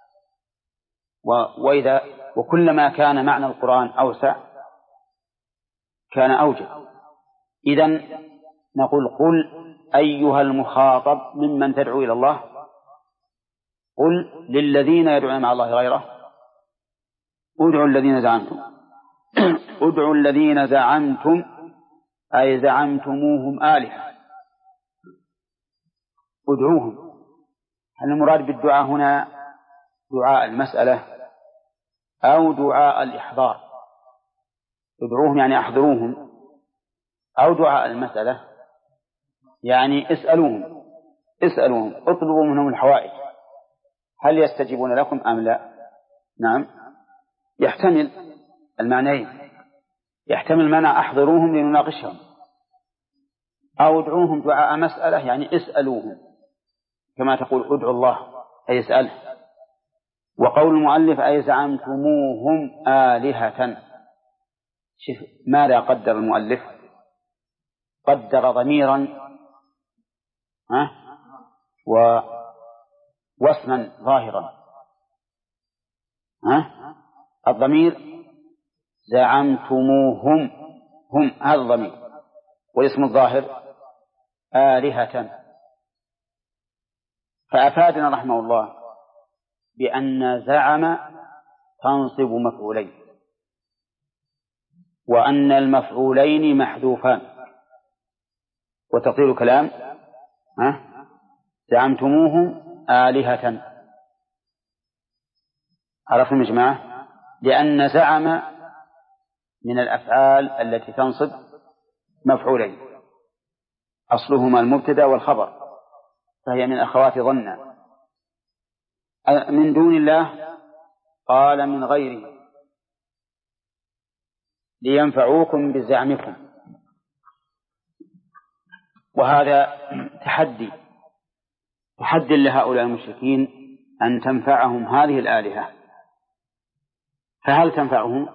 Speaker 1: وكلما كان معنى القرآن أوسع كان أوجه. إذن نقول قل أيها المخاطب ممن تدعو إلى الله، قل للذين يدعون مع الله غيره ادعوا الذين زعمتم. ادعوا الذين زعمتم أي زعمتموهم آلهة، ادعوهم. هل المراد بالدعاء هنا دعاء المسألة أو دعاء الإحضار؟ ادعوهم يعني أحضروهم، أو دعاء المسألة يعني اسألوهم اطلبوا منهم الحوائج، هل يستجيبون لكم أم لا؟ نعم، يحتمل المعنيين، يحتمل معنى أحضروهم لنناقشهم، أو ادعوهم دعاء مسألة يعني اسألوهم، كما تقول ادعوا الله أي اسأله. وقول المؤلف أي زعمتموهم آلهة، شوف ماذا قدر المؤلف؟ قدر ضميرا واسما ظاهرا. الضمير زعمتموهم، هم هذا الضمير، والاسم الظاهر آلهة. فأفادنا رحمه الله بأن زعم تنصب مفعولين، وأن المفعولين محذوفان، وتقدير كلام زعمتموهم آلهة. عرفتم يا جماعة؟ لأن زعم من الأفعال التي تنصب مفعولين، أصلهما المبتدأ والخبر، فهي من أخوات ظن. من دون الله قال من غيره لينفعوكم بزعمكم، وهذا تحدي لهؤلاء المشركين أن تنفعهم هذه الآلهة. فهل تنفعهم؟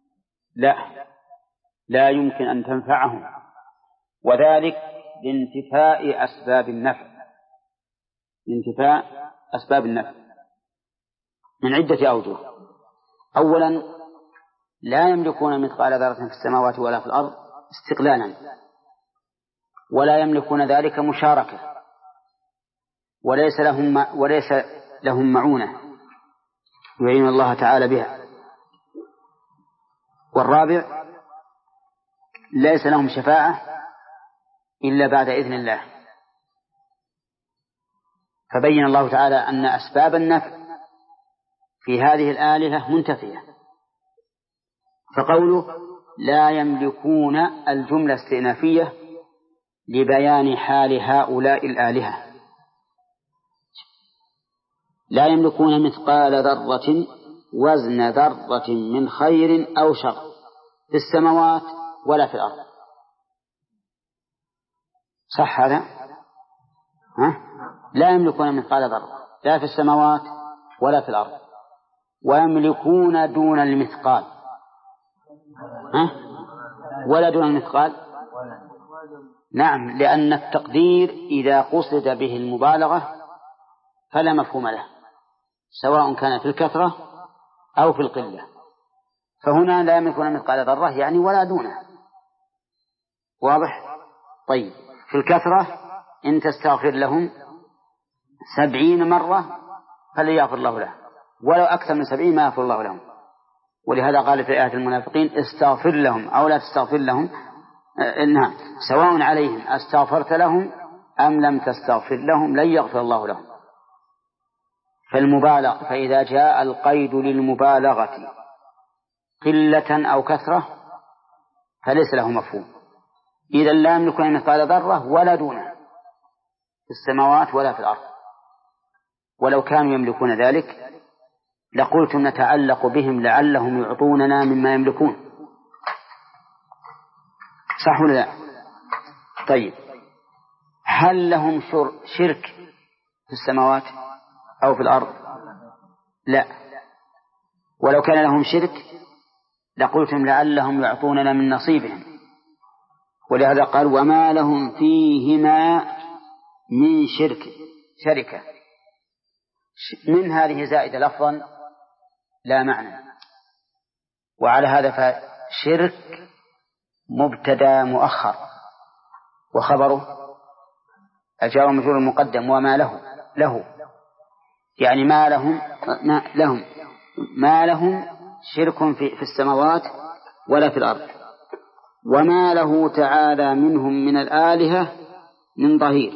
Speaker 1: لا يمكن أن تنفعهم، وذلك لانتفاء أسباب النفع من عدة أوجه. أولا، لا يملكون مثقال ذرة في السماوات ولا في الأرض استقلالا، ولا يملكون ذلك مشاركة، وليس لهم معونة يعين الله تعالى بها. والرابع ليس لهم شفاعة إلا بعد إذن الله. فبين الله تعالى أن أسباب النفع في هذه الآلهة منتفية. فقوله لا يملكون الجملة استئنافية لبيان حال هؤلاء الآلهة. لا يملكون مثقال ذرة وزن ذرة من خير أو شر في السماوات ولا في الأرض. صح هذا؟ لا يملكون مثقال ذرة لا في السماوات ولا في الأرض، ويملكون دون المثقال. ولا دون المثقال؟ نعم، لأن التقدير إذا قصد به المبالغة فلا مفهوم له، سواء كان في الكثرة أو في القلة. فهنا لا يملكون مثقال ذرة يعني ولا دونه. واضح؟ طيب، في الكثرة إن تستغفر لهم 70 مرة فليغفر الله له، ولو أكثر من 70 ما يغفر الله لهم. ولهذا قال في آية المنافقين استغفر لهم أو لا تستغفر لهم إنها سواء عليهم استغفرت لهم أم لم تستغفر لهم لن يغفر الله لهم. فإذا جاء القيد للمبالغة قلة أو كثرة فليس له مفهوم. إذا لا يملكون مثقال ذرة ولا دونه في السماوات ولا في الأرض. ولو كانوا يملكون ذلك لقلتم نتعلق بهم لعلهم يعطوننا مما يملكون. صح ولا لا؟ طيب، هل لهم شرك في السماوات أو في الأرض؟ لا. ولو كان لهم شرك لقلتم لعلهم يعطوننا من نصيبهم. ولهذا قال وما لهم فيهما من شركة. من هذه زائدة لفظا لا معنى. وعلى هذا فشرك مبتدا مؤخر وخبره الجار مجرور المقدم وما له يعني ما لهم شرك في السماوات ولا في الأرض، وما له تعالى منهم من الآلهة من ظهير.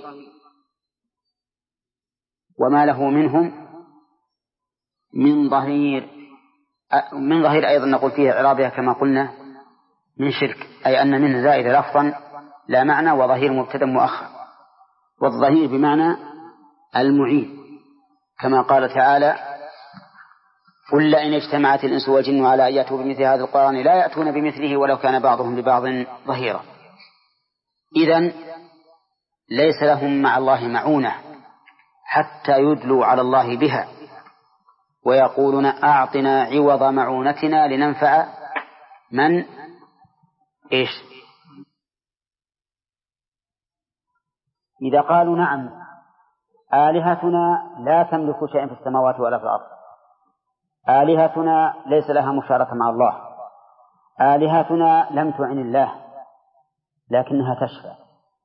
Speaker 1: وما له منهم من ظهير أيضا نقول فيها إعرابها كما قلنا من شرك، أي أن منه زائد لفظا لا معنى، وظهير مبتدا مؤخر. والظهير بمعنى المعين، كما قال تعالى قل لئن اجتمعت الإنس والجن على أن يأتوا بمثل هذا القرآن لا يأتون بمثله ولو كان بعضهم لبعض ظهيرا. إذن ليس لهم مع الله معونة حتى يدلوا على الله بها ويقولون أعطنا عوض معونتنا لننفع من إيش. إذا قالوا نعم آلهتنا لا تملك شيئا في السماوات ولا في الأرض، آلهتنا ليس لها مشاركة مع الله، آلهتنا لم تعن الله لكنها تشفع،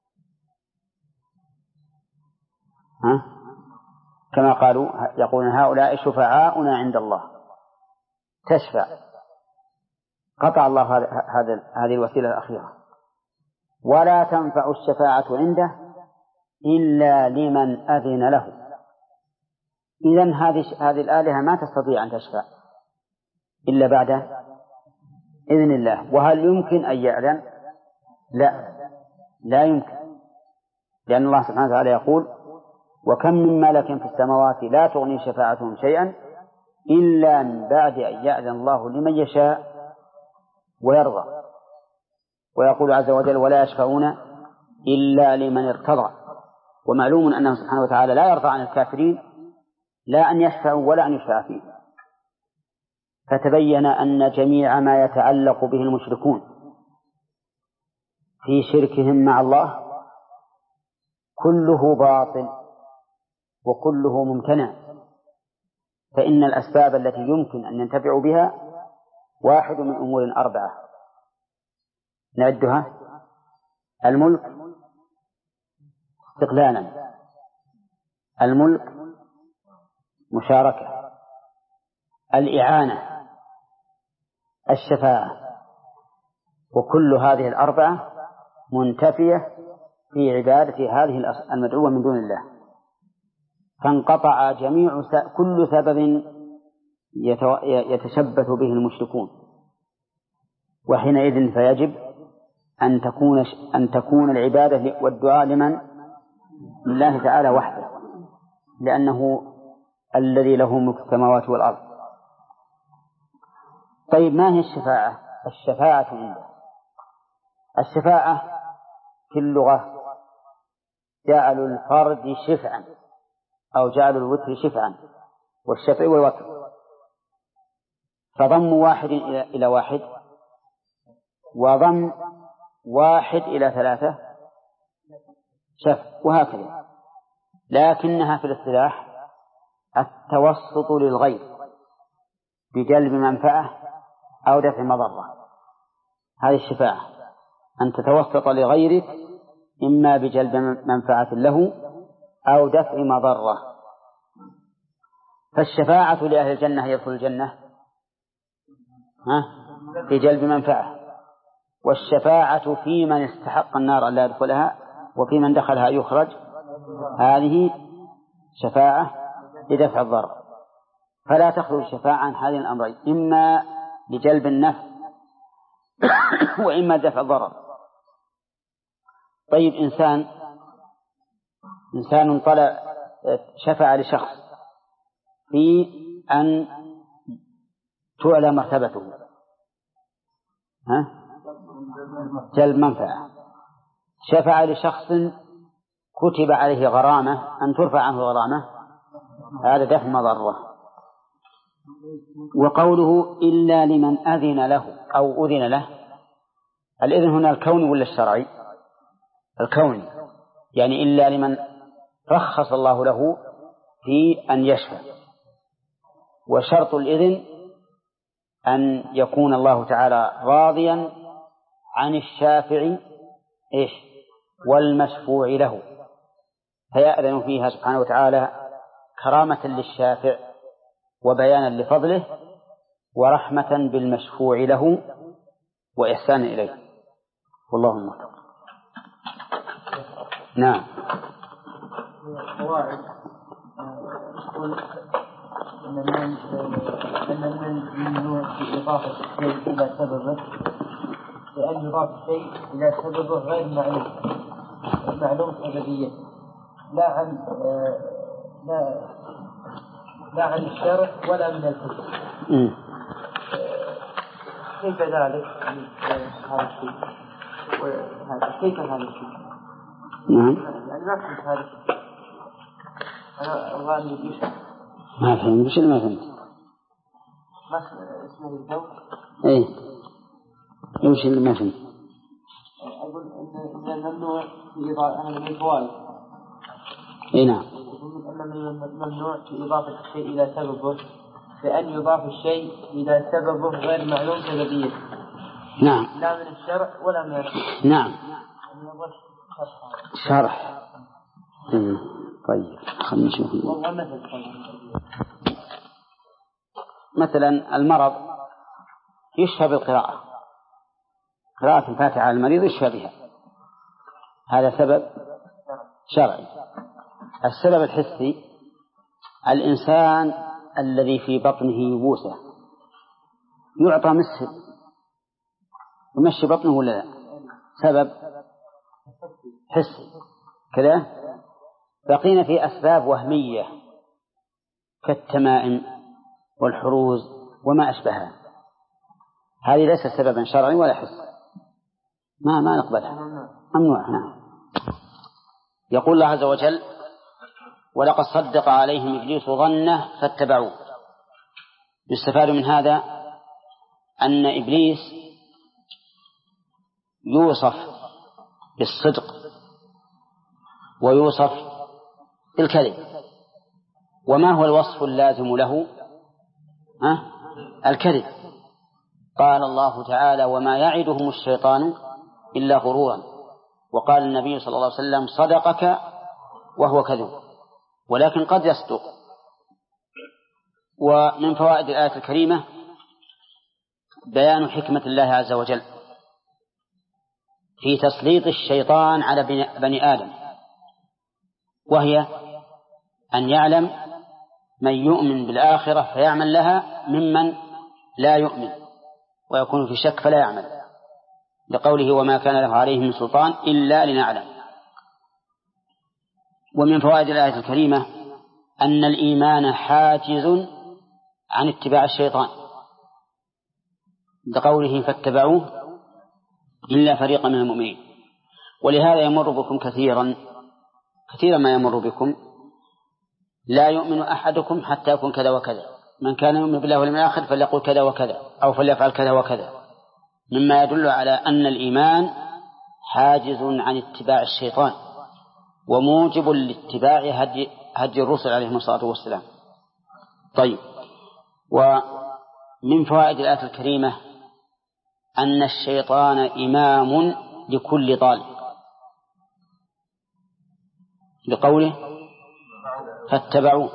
Speaker 1: كما قالوا يقولون هؤلاء شفعاؤنا عند الله، تشفع. قطع الله هذه الوسيلة الأخيرة. ولا تنفع الشفاعة عنده إلا لمن أذن له. إذن هذه الآلهة ما تستطيع أن تشفع إلا بعد إذن الله. وهل يمكن أن يأذن؟ لا يمكن، لأن الله سبحانه وتعالى يقول وكم من ملك في السماوات لا تغني شفاعتهم شيئا إلا من بعد أن يأذن الله لمن يشاء ويرضى. ويقول عز وجل ولا يشفعون إلا لمن ارتضى. ومعلوم أنه سبحانه وتعالى لا يرضى عن الكافرين لا أن يشفعوا ولا أن يشفع فيه. فتبين أن جميع ما يتعلق به المشركون في شركهم مع الله كله باطل وكله ممتنع. فإن الأسباب التي يمكن أن ينتفعوا بها واحد من أمور 4 نعدها: الملك استقلالا، الملك مشاركة، الإعانة، الشفاعة. وكل هذه الأربعة منتفية في عبادة هذه المدعوة من دون الله، فانقطع كل سبب يتشبث به المشركون، وحينئذ فيجب أن تكون العبادة والدعاء لله تعالى وحده، لأنه الذي له ملك السماوات والأرض. طيب، ما هي الشفاعة؟ الشفاعة عنده، الشفاعة في اللغة جعل الفرد شفعا أو جعل الوتر شفعا، والشفع والوتر، فضم واحد إلى واحد وضم واحد إلى ثلاثة شفع، وهكذا. لكنها في الاصطلاح التوسط للغير بجلب منفعة أو دفع مضرة، هذه الشفاعة، أن تتوسط لغيرك إما بجلب منفعة له أو دفع مضرة. فالشفاعة لأهل الجنة يدخل الجنة بجلب منفعة، والشفاعة في من استحق النار ألا يدخلها وفي من دخلها يخرج، هذه شفاعة لدفع الضرر. فلا تخرج الشفاعة عن هذين الأمرين، إما لجلب النفع وإما دفع الضرر. طيب، إنسان شفع لشخص في أن تعلى مرتبته، جلب منفعة. شفع لشخص كتب عليه غرامة أن ترفع عنه غرامة، هذا دفع مضرة. وقوله إلا لمن أذن له أو أذن له، الإذن هنا الكوني ولا الشرعي؟ الكوني، يعني إلا لمن رخص الله له في أن يشفع. وشرط الإذن أن يكون الله تعالى راضيا عن الشافع والمشفوع له، فيأذن فيها سبحانه وتعالى كرامة للشافع وبيانا لفضله ورحمة بالمشفوع له وإحسان إليه، والله الموفق. نعم.
Speaker 3: قواعد أن الممنوع في إضافة الشيء إلى سببه، لأن يضاف الشيء إلى سببه غير معلوم سببية، لا عن الشرع ولا من الكتب. كيف ذلك هذا الشيء؟ كيف هذا الشيء؟ يعني ما فهمت هذا الشيء. أنا أغاني يشرح.
Speaker 1: ما فهمت. وش اللي ما فهمت؟
Speaker 3: ما اسمه الجو.
Speaker 1: إيه. وش اللي ما فهمت؟
Speaker 3: أقول إن الممنوع في إضافة من الفوائد.
Speaker 1: إيه نعم.
Speaker 3: أن الممنوع في إضافة الشيء إلى سببه، بأن يضاف الشيء إلى سببه غير معلوم سببية.
Speaker 1: نعم.
Speaker 3: لا من الشرع ولا من الشرع.
Speaker 1: نعم. شرح. طيب، خلنا نشوف. مثلا المرض يشفى بالقراءة، قراءة الفاتحة على المريض يشفى بها، هذا سبب شرعي. السبب الحسي، الإنسان الذي في بطنه يبوسه يعطى مسه يمشي بطنه ولا لا؟ سبب حسي كذا. بقينا في أسباب وهمية كالتمائم والحروز وما أشبهها، هذه ليست سببا شرعي ولا حسي، ما نقبلها، ممنوع. نعم. يقول الله عز وجل: ولقد صدق عليهم إبليس ظنه فاتبعوه. يستفاد من هذا أن إبليس يوصف بالصدق ويوصف بالكذب. وما هو الوصف اللازم له؟ الكذب. قال الله تعالى: وما يعدهم الشيطان إلا غرورا. وقال النبي صلى الله عليه وسلم: صدقك وهو كذب. ولكن قد يصدق. ومن فوائد الآية الكريمة بيان حكمة الله عز وجل في تسليط الشيطان على بني آدم، وهي أن يعلم من يؤمن بالآخرة فيعمل لها ممن لا يؤمن ويكون في شك فلا يعمل، لقوله وما كان له عليه من سلطان إلا لنعلم. ومن فوائد الآية الكريمة أن الإيمان حاجز عن اتباع الشيطان، لقوله فاتبعوه إلا فريقا من المؤمنين. ولهذا يمر بكم كثيرا ما يمر بكم لا يؤمن أحدكم حتى يكون كذا وكذا، من كان يؤمن بالله واليوم الآخر فليقول كذا وكذا أو فليفعل كذا وكذا، مما يدل على أن الإيمان حاجز عن اتباع الشيطان وموجب لاتباع هدي الرسل عليهم الصلاة والسلام. طيب، ومن فوائد الآية الكريمة أن الشيطان إمام لكل ضال، بقوله فاتبعوه،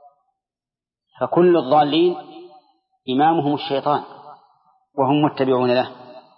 Speaker 1: فكل الضالين إمامهم الشيطان وهم متبعون له.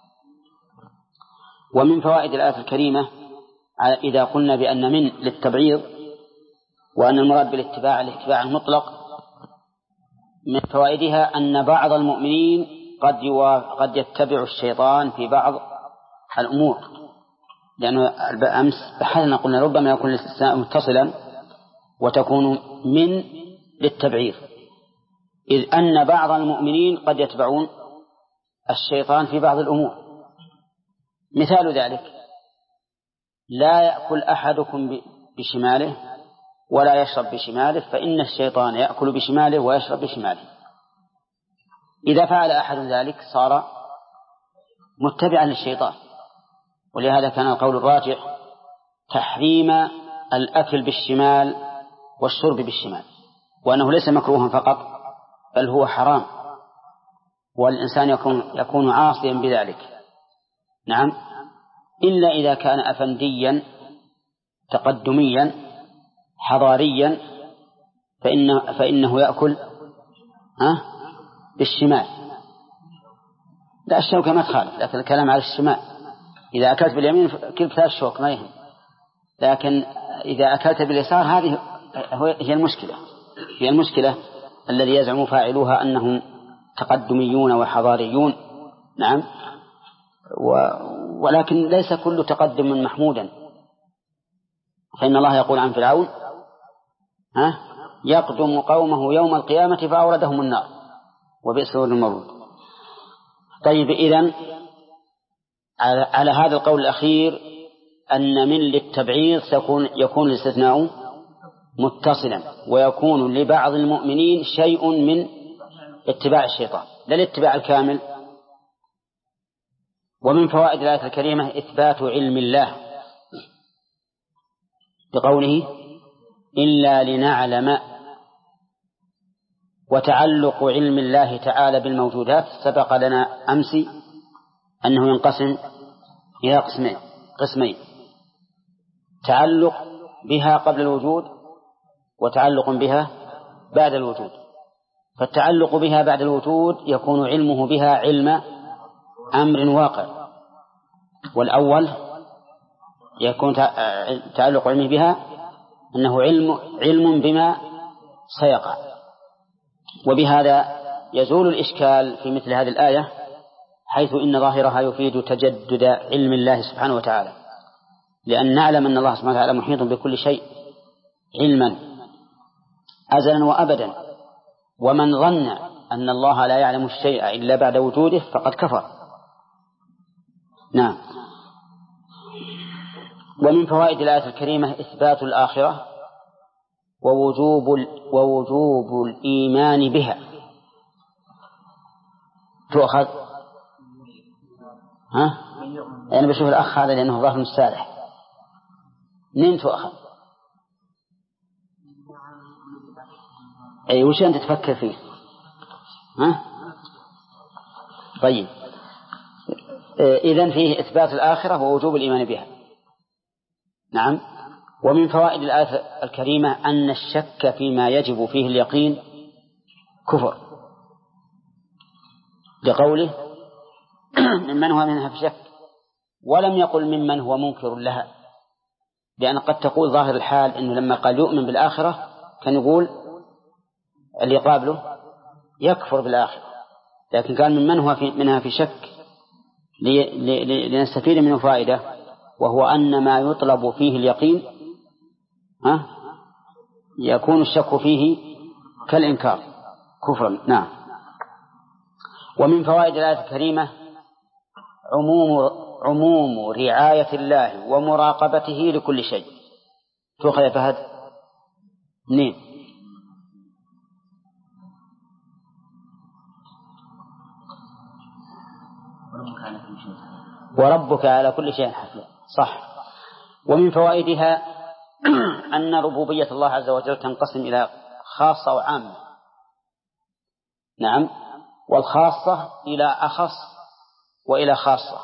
Speaker 1: ومن فوائد الآية الكريمة إذا قلنا بأن من للتبعيض وأن المراد بالاتباع الاتباع المطلق، من فوائدها أن بعض المؤمنين قد يتبع الشيطان في بعض الأمور، لأنه أمس بحثنا قلنا ربما يكون الاستثناء متصلا وتكون من للتبعيض، إذ أن بعض المؤمنين قد يتبعون الشيطان في بعض الأمور. مثال ذلك لا يأكل أحدكم بشماله ولا يشرب بشماله، فإن الشيطان يأكل بشماله ويشرب بشماله. إذا فعل أحد ذلك صار متبعا للشيطان، ولهذا كان القول الراجح تحريم الأكل بالشمال والشرب بالشمال، وأنه ليس مكروها فقط بل هو حرام، والإنسان يكون عاصيا بذلك. نعم، إلا إذا كان أفنديا تقدميا حضاريا فإنه يأكل بالشمال. لا، الشوكة ما تخالف، لكن الكلام على الشمال. إذا أكلت باليمين كل ثلاث شوك ما يهم، لكن إذا أكلت باليسار هذه هي المشكلة الذي يزعم فاعلوها أنهم تقدميون وحضاريون. نعم، ولكن ليس كل تقدم محمودا، فإن الله يقول عن فرعون يقدم قومه يوم القيامة فأوردهم النار وبئس المورود. طيب، إذن على هذا القول الأخير أن من للتبعيض يكون الاستثناء متصلا، ويكون لبعض المؤمنين شيء من اتباع الشيطان لا الاتباع الكامل. ومن فوائد الآية الكريمة إثبات علم الله بقوله إلا لنعلم، وتعلق علم الله تعالى بالموجودات سبق لنا أمس أنه ينقسم إلى قسمين: تعلق بها قبل الوجود وتعلق بها بعد الوجود. فالتعلق بها بعد الوجود يكون علمه بها علم أمر واقع، والأول يكون تعلق علمه بها أنه علم بما سيقع. وبهذا يزول الإشكال في مثل هذه الآية، حيث إن ظاهرها يفيد تجدد علم الله سبحانه وتعالى، لأن نعلم أن الله سبحانه وتعالى محيط بكل شيء علما أزلا وأبدا، ومن ظن أن الله لا يعلم الشيء إلا بعد وجوده فقد كفر. نعم. ومن فوائد الآية الكريمة إثبات الآخرة ووجوب الإيمان بها. تؤخذ أنا بشوف الأخ هذا لأنه ظاهر مستارح. منين تؤخذ؟ أي وش أنت تفكر فيه؟ طيب، إذن فيه إثبات الآخرة ووجوب الإيمان بها. نعم. ومن فوائد الآية الكريمة أن الشك فيما يجب فيه اليقين كفر، لقوله ممن هو منها في شك ولم يقل ممن هو منكر لها، لأن قد تقول ظاهر الحال إنه لما قال يؤمن بالآخرة كان يقول اللي يقابله يكفر بالآخرة، لكن قال ممن هو منها في شك لنستفيد منه فائدة، وهو أن ما يطلب فيه اليقين يكون الشك فيه كالإنكار كفرا. نعم. ومن فوائد الآية الكريمة عموم رعاية الله ومراقبته لكل شيء. تؤخذ يا فهد منين؟ وربك على كل شيء حفيظ. صح. ومن فوائدها أن ربوبية الله عز وجل تنقسم إلى خاصة وعامة. نعم. والخاصة إلى أخص وإلى خاصة،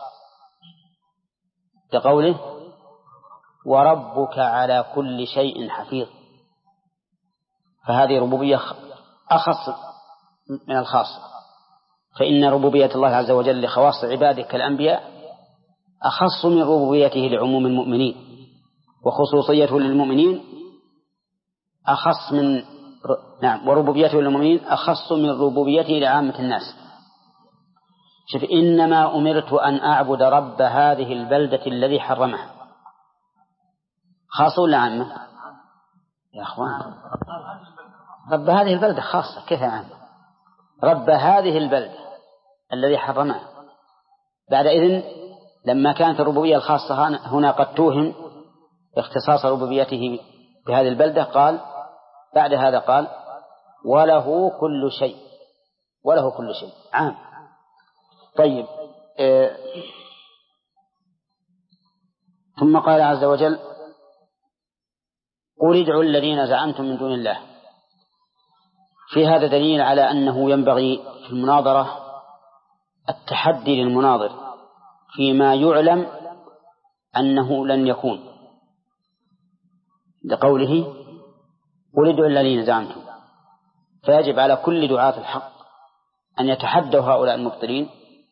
Speaker 1: كقوله وربك على كل شيء حفيظ، فهذه ربوبية أخص من الخاصة، فإن ربوبية الله عز وجل لخواص عباده كالأنبياء أخص من ربوبيته لعموم المؤمنين، وخصوصيته للمؤمنين أخص من وربوبيته للمؤمنين أخص من ربوبيته لعامة الناس. شوف، إنما أمرت أن أعبد رب هذه البلدة الذي حرمها، خاصة ولا عامة يا أخوان؟ رب هذه البلدة خاصة، كيف عامة؟ رب هذه البلدة الذي حرمها. بعد إذن لما كانت الربوبية الخاصة هنا قد توهم اختصاص ربوبيته بهذه البلدة، قال بعد هذا قال وله كل شيء، وله كل شيء عام. طيب، ثم قال عز وجل قل ادعوا الذين زعمتم من دون الله. في هذا دليل على أنه ينبغي في المناظرة التحدي للمناظر فيما يعلم أنه لن يكون، لقوله قل ادعوا الذين زعمتم، فيجب على كل دعاة الحق أن يتحدوا هؤلاء المبطلين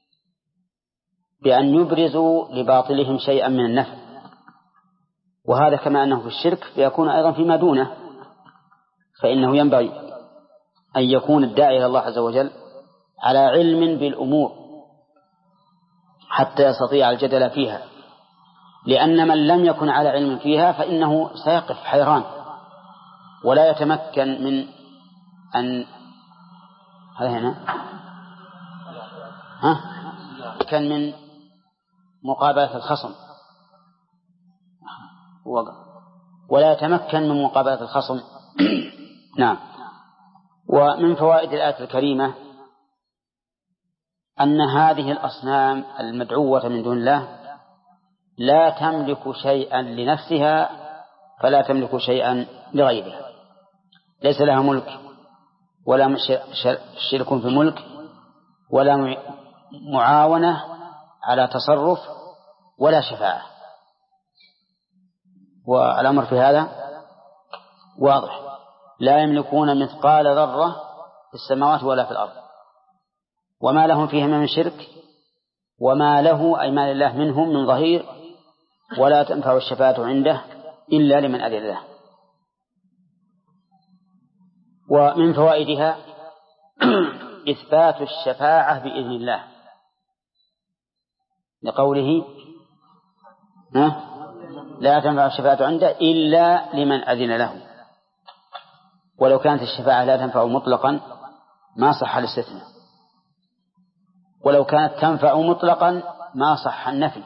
Speaker 1: بأن يبرزوا لباطلهم شيئا من النفع، وهذا كما أنه في الشرك فيكون أيضا فيما دونه، فإنه ينبغي أن يكون الداعي إلى الله عز وجل على علم بالأمور حتى يستطيع الجدل فيها، لأن من لم يكن على علم فيها فإنه سيقف حيران ولا يتمكن من أن كان من مقابلة الخصم، ولا يتمكن من مقابلة الخصم. نعم. ومن فوائد الآية الكريمة أن هذه الأصنام المدعوة من دون الله لا تملك شيئا لنفسها فلا تملك شيئا لغيرها، ليس لها ملك ولا شرك في ملك ولا معاونة على تصرف ولا شفاعة، والأمر في هذا واضح. لا يملكون مثقال ذرة في السماوات ولا في الأرض، وما لهم فيهما من شرك وما له أي ما لله منهم من ظهير، ولا تنفع الشفاعة عنده إلا لمن أذن له. ومن فوائدها إثبات الشفاعة بإذن الله، لقوله لا تنفع الشفاعة عنده إلا لمن أذن له. ولو كانت الشفاعة لا تنفع مطلقا ما صح الاستثناء، ولو كانت تنفع مطلقا ما صح النفي.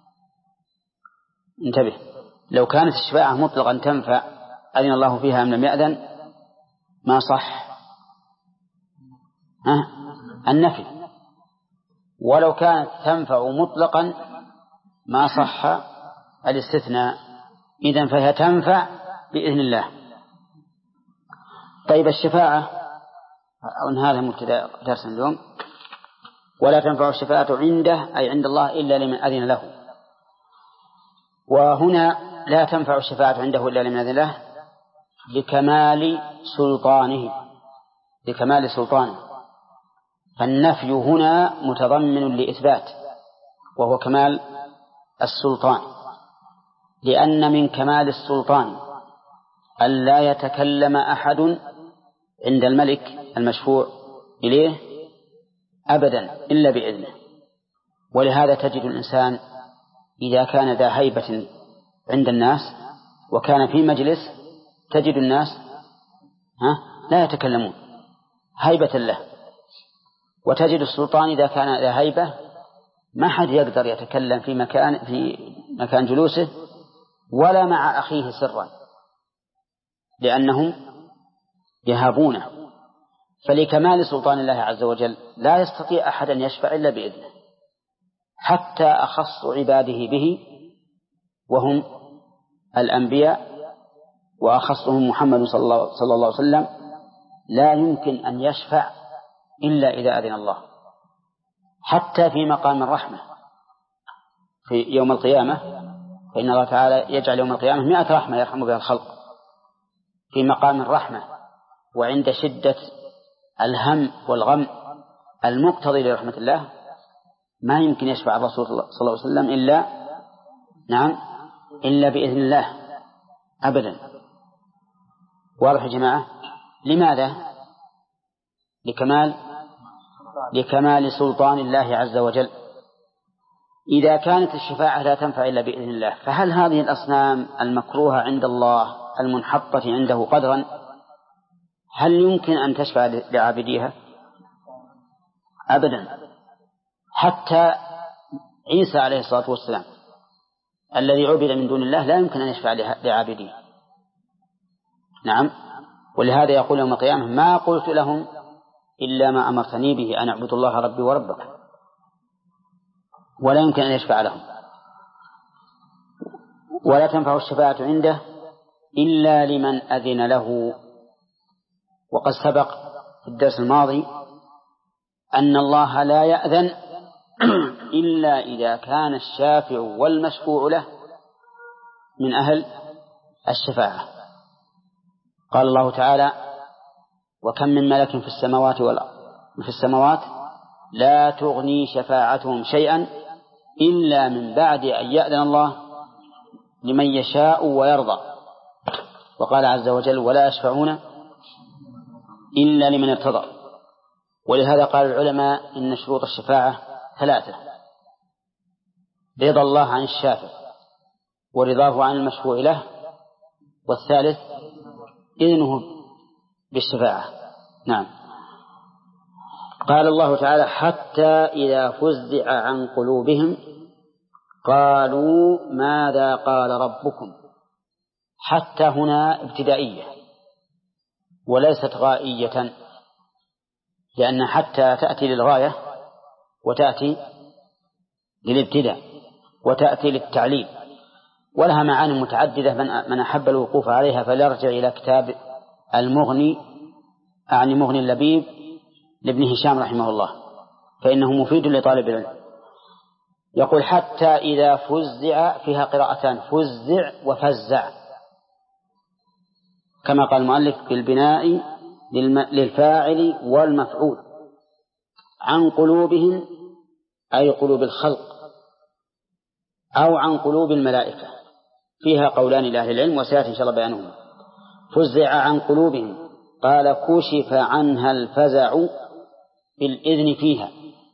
Speaker 1: انتبه، لو كانت الشفاعة مطلقا تنفع أذن الله فيها أم لم يأذن ما صح النفي، ولو كانت تنفع مطلقا ما صح الاستثناء. إذن فهي تنفع بإذن الله. طيب، الشفاعة أو هذا مبتدأ درس اليوم. ولا تنفع الشفاعة عنده أي عند الله إلا لمن أذن له. وهنا لا تنفع الشفاعة عنده إلا لمن أذن له لكمال سلطانه، فالنفي هنا متضمن لإثبات وهو كمال السلطان، لأن من كمال السلطان أن لا يتكلم أحد عند الملك المشفوع إليه أبدا إلا بإذنه. ولهذا تجد الإنسان إذا كان ذا هيبة عند الناس وكان في مجلس تجد الناس لا يتكلمون هيبة له، وتجد السلطان إذا كان ذا هيبة ما حد يقدر يتكلم في مكان جلوسه ولا مع أخيه سرا لأنهم يهابونه. فلكمال سلطان الله عز وجل لا يستطيع أحد أن يشفع إلا بإذنه، حتى أخص عباده به وهم الأنبياء، وأخصهم محمد صلى الله عليه وسلم لا يمكن أن يشفع إلا إذا أذن الله. حتى في مقام الرحمة في يوم القيامة، فإن الله تعالى يجعل يوم القيامة 100 رحمة يرحم بها الخلق. في مقام الرحمة وعند شدة الهم والغم المقتضي لرحمة الله ما يمكن يشفع الرسول صلى الله عليه وسلم إلا بإذن الله أبدا. واضح يا جماعة؟ لماذا؟ لكمال سلطان الله عز وجل. إذا كانت الشفاعة لا تنفع إلا بإذن الله، فهل هذه الأصنام المكروهة عند الله المنحطة عنده قدرا هل يمكن أن تشفع لعابديها؟ أبدا. حتى عيسى عليه الصلاة والسلام الذي عبد من دون الله لا يمكن أن يشفع لعابديه. نعم. ولهذا يقول يوم القيامة ما قلت لهم إلا ما أمرتني به أن أعبد الله ربي وربكم، ولا يمكن أن يشفع لهم. ولا تنفع الشفاعة عنده إلا لمن أذن له. وقد سبق في الدرس الماضي أن الله لا يأذن إلا إذا كان الشافع والمشفوع له من أهل الشفاعة. قال الله تعالى وكم من ملك في السماوات لا تغني شفاعتهم شيئا إلا من بعد أن يأذن الله لمن يشاء ويرضى. وقال عز وجل ولا يشفعون إلا لمن ارتضى. ولهذا قال العلماء إن شروط الشفاعة 3: رضا الله عن الشافع، ورضاه عن المشفوع له، والثالث إذنه بالشفاعة. نعم. قال الله تعالى حتى إذا فزع عن قلوبهم قالوا ماذا قال ربكم. حتى هنا ابتدائية وليست غائية، لأن حتى تأتي للغاية وتأتي للابتداء وتأتي للتعليل، ولها معاني متعددة. من أحب الوقوف عليها فليرجع إلى كتاب المغني مغني اللبيب لابن هشام رحمه الله، فإنه مفيد لطالب العلم. يقول حتى إذا فزع، فيها قراءتان فزع وفزع، كما قال المؤلف بالبناء للفاعل والمفعول. عن قلوبهم أي قلوب الخلق، أو عن قلوب الملائكة، فيها قولان لأهل العلم وسيأتي إن شاء الله بيانهما. فزع عن قلوبهم قال كشف عنها الفزع بالإذن فيها.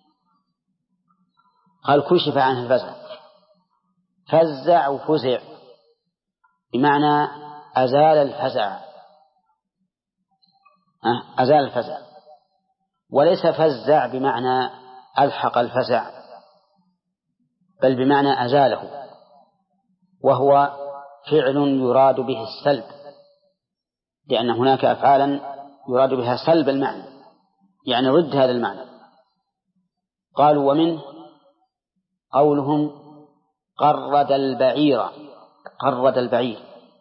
Speaker 1: قال كشف عنها الفزع، فزع وفزع بمعنى أزال الفزع، أزال الفزع، وليس فزع بمعنى ألحق الفزع، بل بمعنى أزاله، وهو فعل يراد به السلب، لأن هناك أفعالا يراد بها سلب المعنى، يعني ضد هذا المعنى. قالوا ومنه قولهم قرد البعير. قرد البعير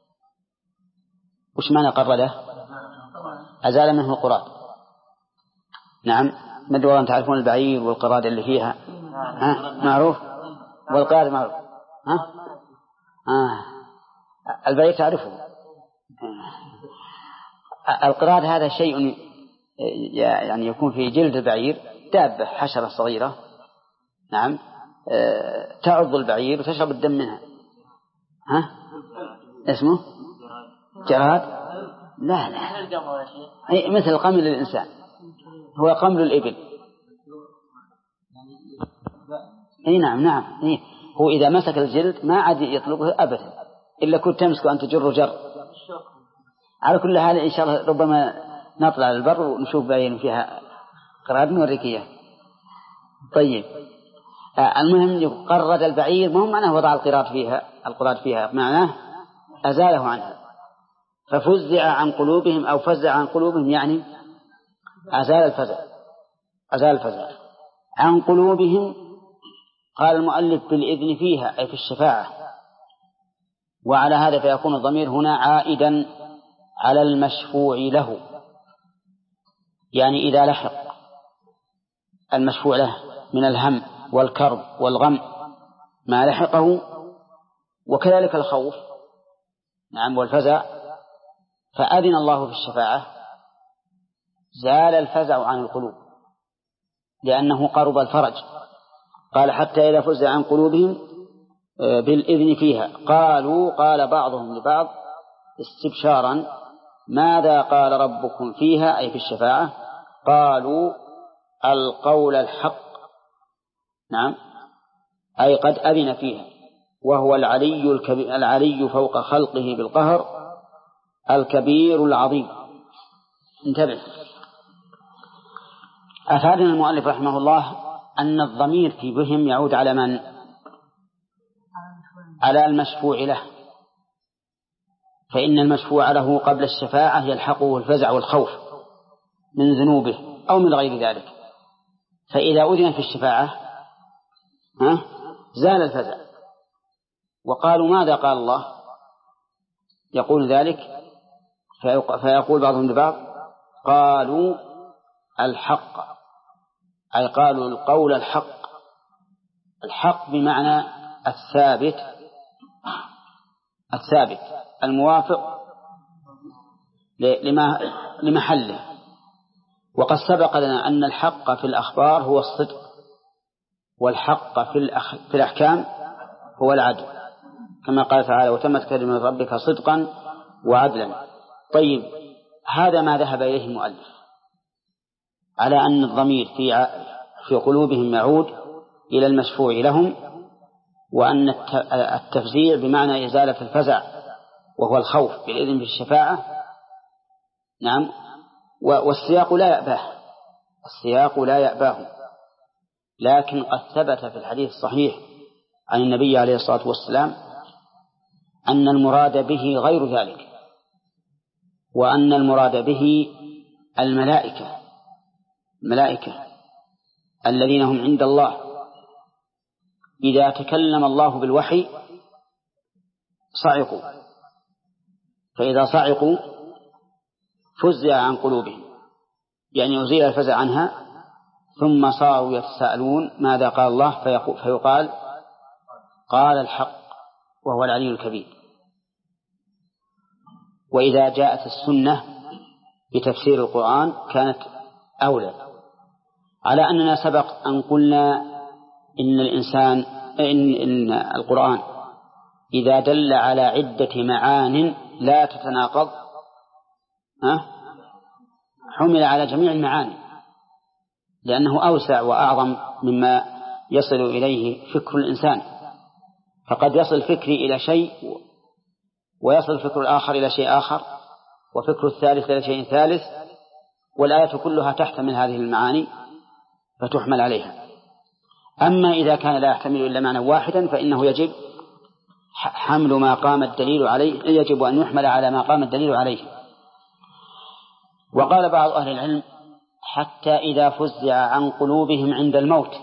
Speaker 1: وش معنى قرده؟ أزال منه القراد. نعم. مدروا أن تعرفون البعير والقراد اللي فيها معروف، والقراد معروف. البعير تعرفه. القراد هذا شيء يعني يكون في جلد البعير، دابة حشرة صغيرة، نعم، تعض البعير وتشرب الدم منها. ها؟ اسمه جراد؟ لا مثل قمل الإنسان، هو قمل الإبل. نعم هو إذا مسك الجلد ما عاد يطلقه أبدا إلا كنت تمسك أن تجر جر. على كل حال إن شاء الله ربما نطلع على البر ونشوف باين فيها قراد نوريك إياه. طيب المهم قرد البعير، ما هو معناه وضع القراد فيها معناه أزاله عنها. ففزع عن قلوبهم أو فزع عن قلوبهم يعني أزال الفزع عن قلوبهم. قال المؤلف بالإذن فيها أي في الشفاعة، وعلى هذا فيكون الضمير هنا عائدا على المشفوع له، يعني إذا لحق المشفوع له من الهم والكرب والغم ما لحقه، وكذلك الخوف نعم والفزع، فأذن الله في الشفاعة زال الفزع عن القلوب لأنه قرب الفرج. قال حتى إذا فزع عن قلوبهم بالإذن فيها قال بعضهم لبعض استبشارا ماذا قال ربكم فيها أي في الشفاعة؟ قالوا القول الحق، نعم أي قد أذن فيها، وهو العلي فوق خلقه بالقهر الكبير العظيم. انتبه، أفادنا المؤلف رحمه الله أن الضمير في بهم يعود على من؟ على المشفوع له، فإن المشفوع له قبل الشفاعة يلحقه الفزع والخوف من ذنوبه أو من غير ذلك، فإذا أذن في الشفاعة زال الفزع. وقالوا ماذا قال الله؟ يقول ذلك فيقول بعضهم لبعض قالوا الحق، أي قالوا القول الحق بمعنى الثابت الموافق لمحله. وقد سبق لنا أن الحق في الأخبار هو الصدق، والحق في الأحكام هو العدل، كما قال تعالى وتمت كلمة ربك صدقا وعدلا. طيب هذا ما ذهب إليه المؤلف على أن الضمير في قلوبهم يعود إلى المشفوع لهم، وأن التفزيع بمعنى إزالة الفزع وهو الخوف بالإذن في الشفاعة. نعم، والسياق لا يأباه، لكن قد ثبت في الحديث الصحيح عن النبي عليه الصلاة والسلام أن المراد به غير ذلك، وأن المراد به الملائكة الذين هم عند الله إذا تكلم الله بالوحي صعقوا، فإذا صعقوا فزع عن قلوبهم، يعني أزيل الفزع عنها، ثم صاروا يتساءلون ماذا قال الله، فيقال قال الحق وهو العلي الكبير. وإذا جاءت السنة بتفسير القرآن كانت أولى، على أننا سبق أن قلنا إن القرآن إذا دل على عدة معان لا تتناقض حمل على جميع المعاني، لأنه أوسع وأعظم مما يصل إليه فكر الإنسان، فقد يصل فكري إلى شيء ويصل فكر الآخر إلى شيء آخر وفكر الثالث إلى شيء ثالث، والآية كلها تحتمل هذه المعاني فتحمل عليها. أما إذا كان لا يحتمل إلا معنى واحدا فإنه يجب حمل ما قام الدليل عليه، يجب أن يحمل على ما قام الدليل عليه. وقال بعض أهل العلم حتى إذا فزع عن قلوبهم عند الموت،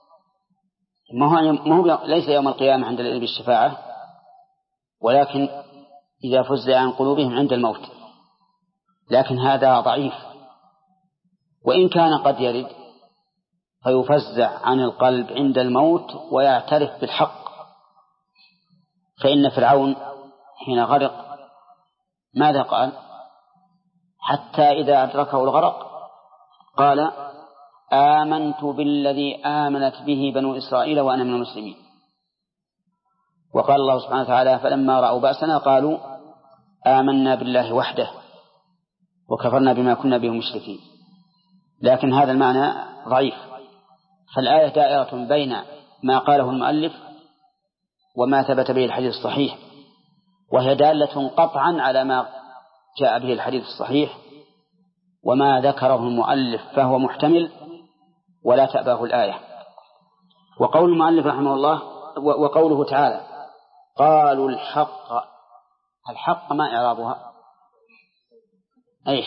Speaker 1: ما هو ليس يوم القيامة عند العلم بالشفاعة، ولكن إذا فزع عن قلوبهم عند الموت، لكن هذا ضعيف، وإن كان قد يرد فيفزع عن القلب عند الموت ويعترف بالحق. فإن فرعون حين غرق ماذا قال؟ حتى إذا أدركه الغرق قال آمنت بالذي آمنت به بنو إسرائيل وأنا من المسلمين. وقال الله سبحانه وتعالى فلما رأوا بأسنا قالوا آمنا بالله وحده وكفرنا بما كنا به مشركين. لكن هذا المعنى ضعيف، فالآية دائرة بين ما قاله المؤلف وما ثبت به الحديث الصحيح، وهي دالة قطعا على ما جاء به الحديث الصحيح، وما ذكره المؤلف فهو محتمل ولا تأباه الآية. وقول المؤلف رحمه الله وقوله تعالى قالوا الحق ما إعرابها؟ أيش؟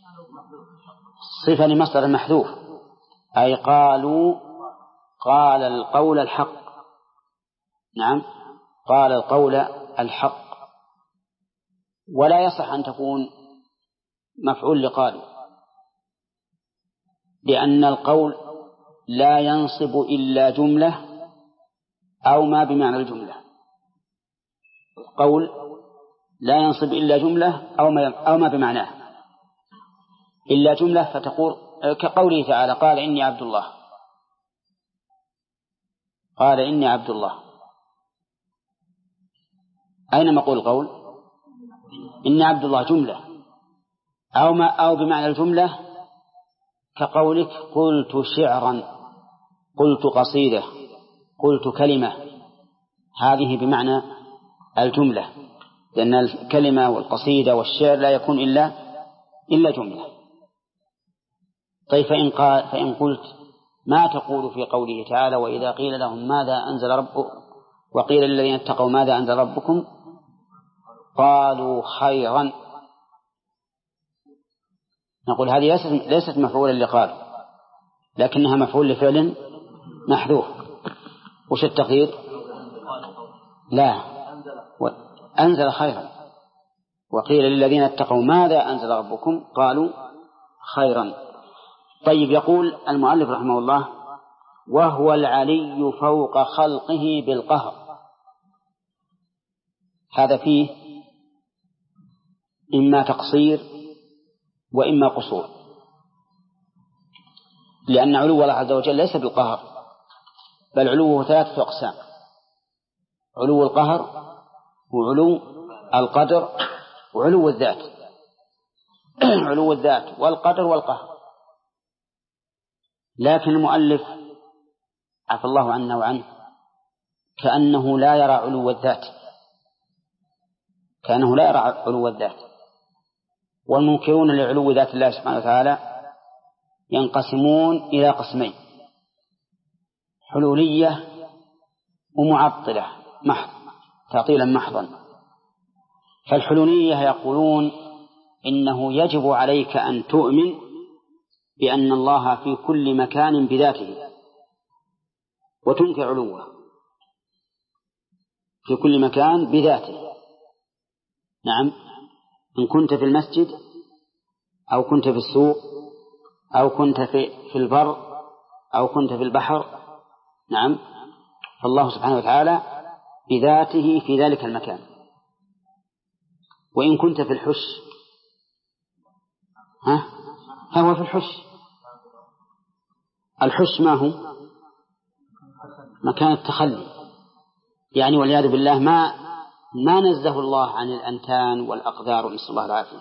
Speaker 1: صفة لمصدر محذوف، أي قالوا قال القول الحق. نعم، قال القول الحق، ولا يصح أن تكون مفعول لقالوا، لأن القول لا ينصب إلا جملة أو ما بمعنى الجملة. القول لا ينصب إلا جملة أو ما بمعناه. إلا جملة فتقول كقوله تعالى قال إني عبد الله، قال إني عبد الله، أين مقول القول؟ إني عبد الله جملة، أو بمعنى الجملة كقولك قلت شعرا، قلت قصيدة، قلت كلمة، هذه بمعنى الجملة، لأن الكلمة والقصيدة والشعر لا يكون إلا جملة. طيب فإن قلت ما تقول في قوله تعالى وإذا قيل لهم ماذا أنزل ربكم وقيل للذين اتقوا ماذا أنزل ربكم قالوا خيرا، نقول هذه ليست مفعولا لقالوا، لكنها مفعول لفعل محذوف. وش التقدير؟ لا، أنزل خيرا، وقيل للذين اتقوا ماذا أنزل ربكم قالوا خيرا. طيب، يقول المؤلف رحمه الله وهو العلي فوق خلقه بالقهر. هذا فيه إما تقصير وإما قصور، لأن علو الله عز وجل ليس بالقهر، بل علوه 3 أقسام: علو القهر وعلو القدر وعلو الذات. علو الذات والقدر والقهر. لكن المؤلف عفى الله عنا وعنه كأنه لا يرى علو الذات، كأنه لا يرى علو الذات. والمنكرون لعلو ذات الله سبحانه وتعالى ينقسمون إلى قسمين: حلولية ومعطلة محض، تعطيلا محضا. فالحلولية يقولون إنه يجب عليك أن تؤمن بأن الله في كل مكان بذاته، وتنكر علوه في كل مكان بذاته. نعم، إن كنت في المسجد أو كنت في السوق أو كنت في البر أو كنت في البحر، نعم، فالله سبحانه وتعالى بذاته في ذلك المكان. وإن كنت في الحش، هو في الحش. الحش ما هو؟ مكان التخلي، يعني والعياذ بالله ما نزه الله عن الأنتان والأقذار، ونسأل الله العافية.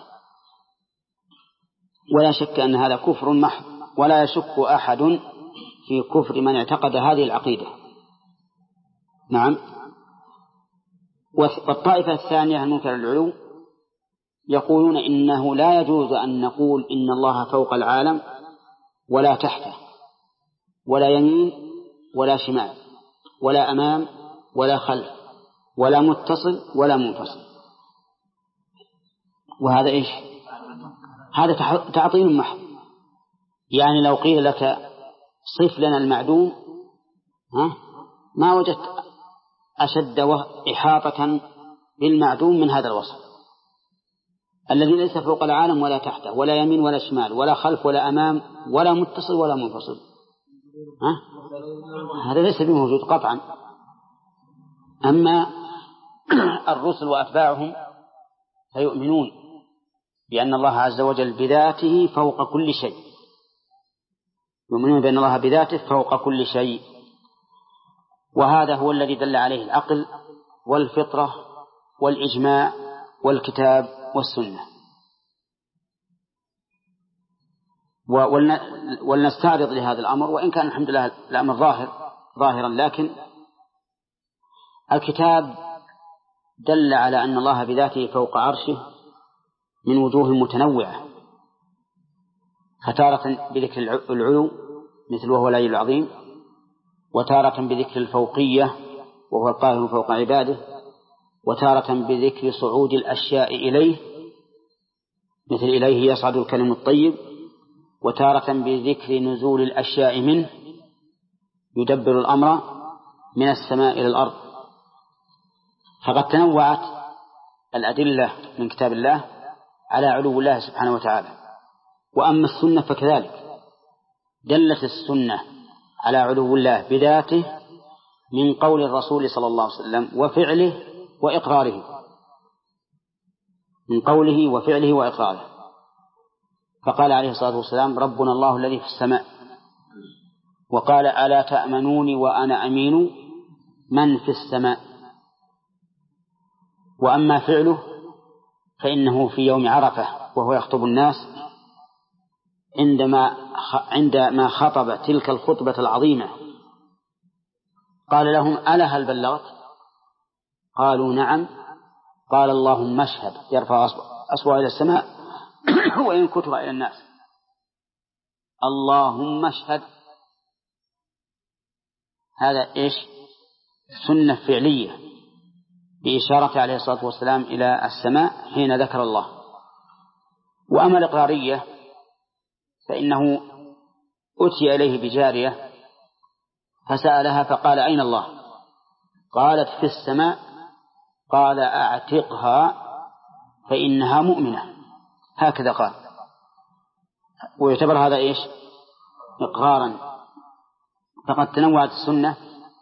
Speaker 1: ولا شك أن هذا كفر محض، ولا يشك أحد في كفر من اعتقد هذه العقيدة. نعم. والطائفة الثانية المنكر العلو يقولون إنه لا يجوز أن نقول إن الله فوق العالم ولا تحته، ولا يمين ولا شمال، ولا أمام ولا خلف، ولا متصل ولا منفصل. وهذا إيش؟ هذا تعطيل محض. يعني لو قيل لك صف لنا المعدوم ما وجدت أشد إحاطة بالمعدوم من هذا الوصف الذي ليس فوق العالم ولا تحته، ولا يمين ولا شمال، ولا خلف ولا أمام، ولا متصل ولا منفصل. هذا ليس بموجود قطعا. أما الرسل وأتباعهم فيؤمنون بأن الله عز وجل بذاته فوق كل شيء، يؤمنون بأن الله بذاته فوق كل شيء. وهذا هو الذي دل عليه العقل والفطرة والإجماع والكتاب والسنة. ولنستعرض لهذا الأمر، وإن كان الحمد لله الأمر ظاهرا، لكن الكتاب دل على أن الله بذاته فوق عرشه من وجوه متنوعة، فتارة بذكر العلو مثل وهو العلي العظيم، وتارة بذكر الفوقية وهو القاهر فوق عباده، وتارة بذكر صعود الأشياء إليه مثل إليه يصعد الكلم الطيب، وتارة بذكر نزول الأشياء منه يدبر الأمر من السماء إلى الأرض. فقد تنوعت الأدلة من كتاب الله على علو الله سبحانه وتعالى. وأما السنة فكذلك دلت السنة على علو الله بذاته من قول الرسول صلى الله عليه وسلم وفعله وإقراره، من قوله وفعله وإقراره. فقال عليه الصلاة والسلام ربنا الله الذي في السماء، وقال ألا تأمنوني وأنا أمين من في السماء. وأما فعله فإنه في يوم عرفة وهو يخطب الناس عندما خطب تلك الخطبة العظيمة قال لهم ألا هل بلغت؟ قالوا نعم. قال اللهم اشهد، يرفع أصبعه إلى السماء وينكتها إلى الناس، اللهم اشهد. هذا إيش؟ سنة فعلية بإشارة عليه الصلاة والسلام إلى السماء حين ذكر الله. وأما الإقرارية فإنه أتي إليه بجارية فسألها فقال أين الله؟ قالت في السماء. قال أعتقها فإنها مؤمنة، هكذا قال. ويعتبر هذا إيش؟ إقرارا. فقد تنوعت السنة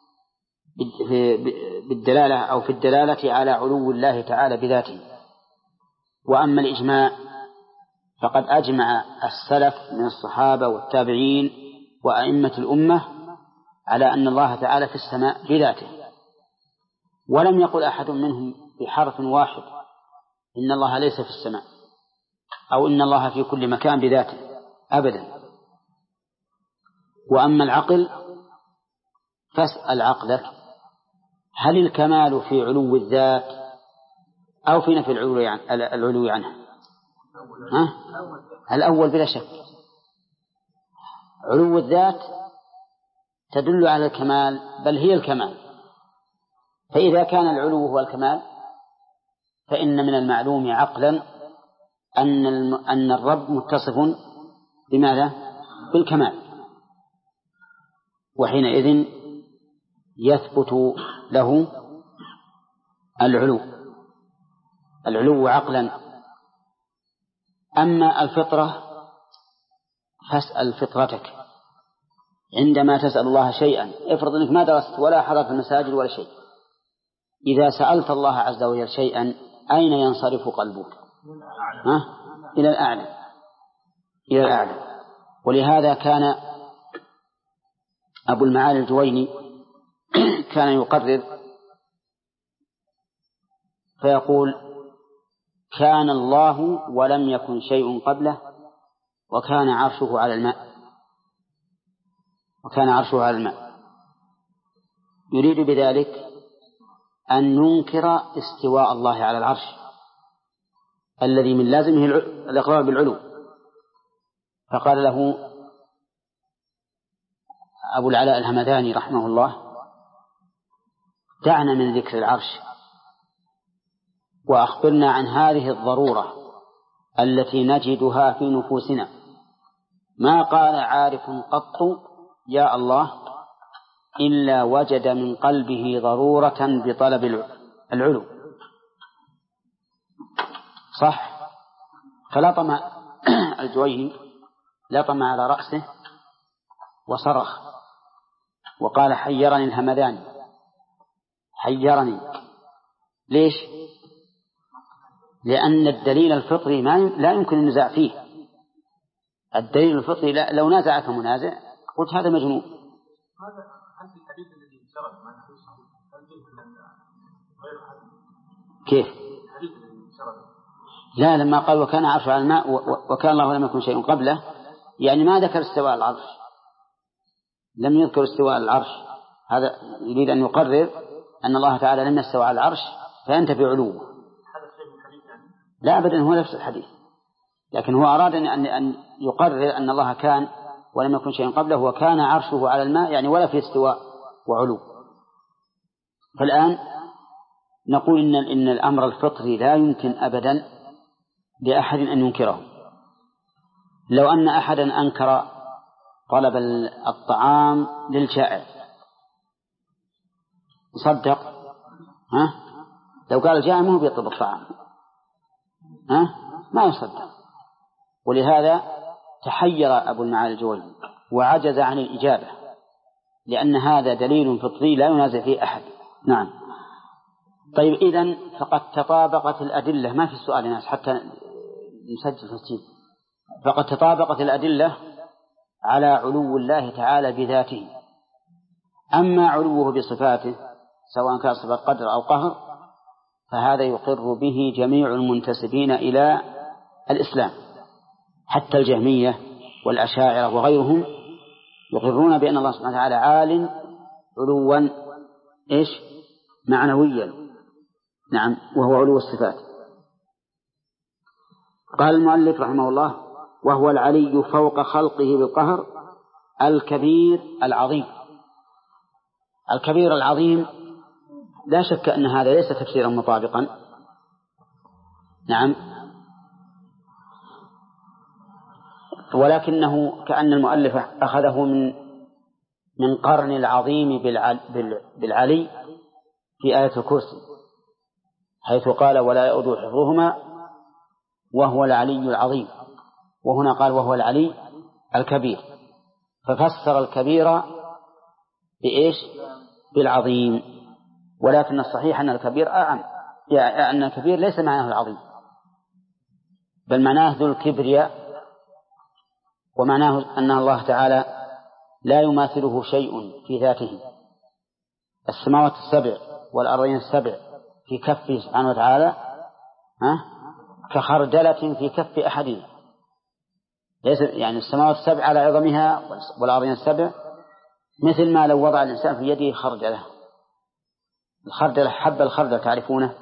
Speaker 1: بالدلالة أو في الدلالة على علو الله تعالى بذاته. وأما الإجماع فقد أجمع السلف من الصحابة والتابعين وأئمة الأمة على أن الله تعالى في السماء بذاته، ولم يقل أحد منهم بحرف واحد إن الله ليس في السماء أو إن الله في كل مكان بذاته أبدا. وأما العقل فاسأل عقلك هل الكمال في علو الذات أو في نفي العلو عنه؟ الأول بلا شك. علو الذات تدل على الكمال، بل هي الكمال. فإذا كان العلو هو الكمال فإن من المعلوم عقلا أن الرب متصف بماذا؟ بالكمال، وحينئذ يثبت له العلو عقلا. أما الفطرة فاسأل فطرتك عندما تسأل الله شيئا. افرض أنك ما درست ولا حضرت المساجد ولا شيء، إذا سألت الله عز وجل شيئا أين ينصرف قلبك؟ إلى الأعلى، إلى الأعلى. ولهذا كان أبو المعالي الجويني كان يقرر فيقول كان الله ولم يكن شيء قبله وكان عرشه على الماء، وكان عرشه على الماء. يريد بذلك أن ننكر استواء الله على العرش الذي من لازمه الإقرار بالعلو. فقال له أبو العلاء الهمداني رحمه الله دعنا من ذكر العرش وأخبرنا عن هذه الضرورة التي نجدها في نفوسنا. ما قال عارف قط يا الله إلا وجد من قلبه ضرورة بطلب العلو. صح. فلطم الجويني لطم على رأسه وصرخ وقال حيرني الهمداني، حيرني. ليش؟ لأن الدليل الفطري لا يمكن النزاع فيه. الدليل الفطري لو نازعك منازع قلت هذا مجنون.
Speaker 2: هذا أنت الحديث الذي سرد ما نحن صحيح غير
Speaker 1: كيف؟
Speaker 2: الحديث الذي سرد
Speaker 1: لا، لما قال وكان عرشه على الماء وكان الله لم يكن شيء قبله، يعني ما ذكر استواء العرش، لم يذكر استواء العرش. هذا يريد أن يقرر أن الله تعالى لم يستوى على العرش فينتفي علوه.
Speaker 2: هذا شيء من الحديث يعني؟
Speaker 1: لا أبدا، هو نفس الحديث، لكن هو أراد أن يقرر أن الله كان ولم يكن شيء قبله وكان عرشه على الماء، يعني ولا في استواء وعلو. فالآن نقول إن الأمر الفطري لا يمكن أبدا لأحد أن ينكره. لو أن أحدا أنكر طلب الطعام للجائع يصدق؟ لو قال الجائع مو بيطلب الطعام ما يصدق. ولهذا تحير أبو المعالي الجويني وعجز عن الإجابة، لأن هذا دليل فطري لا ينازع فيه أحد. نعم. طيب إذن فقد تطابقت الأدلة، ما في السؤال ناس حتى نسجل تسجيل. فقد تطابقت الأدلة على علو الله تعالى بذاته. أما علوه بصفاته سواء كان صفة قدر أو قهر فهذا يقر به جميع المنتسبين إلى الإسلام، حتى الجهمية والأشاعرة وغيرهم يقرون بأن الله سبحانه وتعالى عال علوا معنويا. نعم، وهو علو الصفات. قال المؤلف رحمه الله: وهو العلي فوق خلقه بالقهر الكبير العظيم. الكبير العظيم لا شك أن هذا ليس تفسيرا مطابقا. نعم، ولكنه كأن المؤلف أخذه من قرن العظيم بالعلي في آية الكرسي، حيث قال: ولا يؤذ حفظهما وهو العلي العظيم. وهنا قال: وهو العلي الكبير، ففسر الكبير بالعظيم. ولكن الصحيح أن الكبير أعم، يعني أن الكبير ليس معناه العظيم، بل معناه ذو الكبرياء، ومعناه أن الله تعالى لا يماثله شيء في ذاته. السماوات السبع والأرضين السبع في كفه سبحانه وتعالى كخردلة في كف أحدنا. ليس يعني السماوات السبع على عظمها والأرضين السبع مثل ما لو وضع الإنسان في يده خردلة. الخردلة حب الخردل تعرفونه؟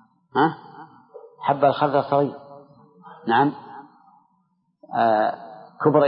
Speaker 1: حب الخردل صغير. نعم. كبر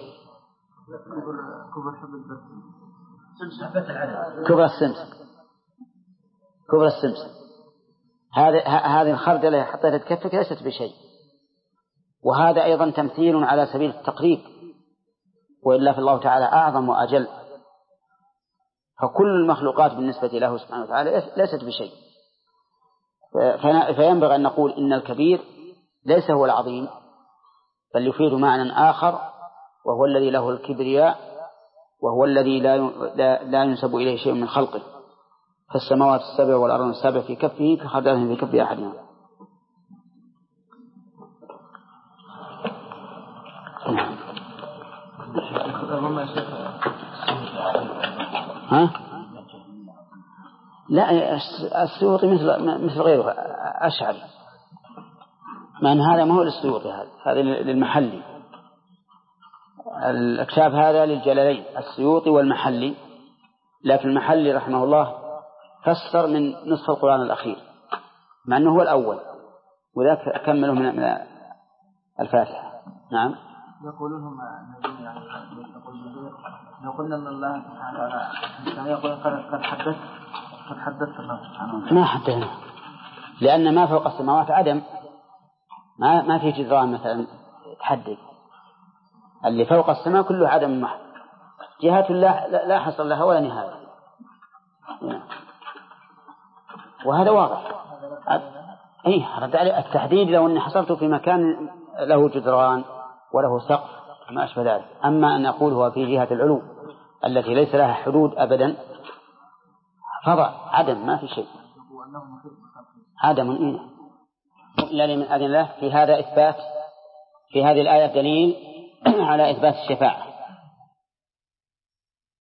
Speaker 1: كبر السمسم. هذه الخردلة حطيتها تكفك ليست بشيء. وهذا أيضا تمثيل على سبيل التقريب، وإلا فالله تعالى أعظم وأجل، فكل المخلوقات بالنسبة له سبحانه وتعالى ليست بشيء. فينبغي أن نقول إن الكبير ليس هو العظيم، بل يفيد معنى آخر، وهو الذي له الكبرياء، وهو الذي لا ينسب إليه شيء من خلقه. فالسماوات السبع والأرض السبع في كفه كخردلة في كف أحدهم. لا، السيوطي مثل غيره أشعري، مع أن هذا ما هو للسيوطي، هذا للمحلي. الكتاب هذا للجلالين السيوطي والمحلي، لكن المحلي رحمه الله فسر من نصف القرآن الأخير، مع أنه هو الأول، وذاك أكمله من الفاتحة. نعم.
Speaker 3: يقولون لو قلنا أن الله سبحانه وتعالى يقول قد حدثت الله سبحانه وتعالى.
Speaker 1: ما حدثنا، لأن ما فوق السماوات عدم، ما في جدران مثلا تحدد. اللي فوق السماء كله عدم محض، جهات لا حصل لها ولا نهاية، وهذا واضح. رد عليه التحديد لو أن حصلته في مكان له جدران وله سقف ما أشبه ذلك. أما أن أقول هو في جهة العلو التي ليس لها حدود أبدا، فضع عدم، ما في شيء، عدم إلا لمن أذن له. في هذا إثبات، في هذه الآية دليل على إثبات الشفاعة.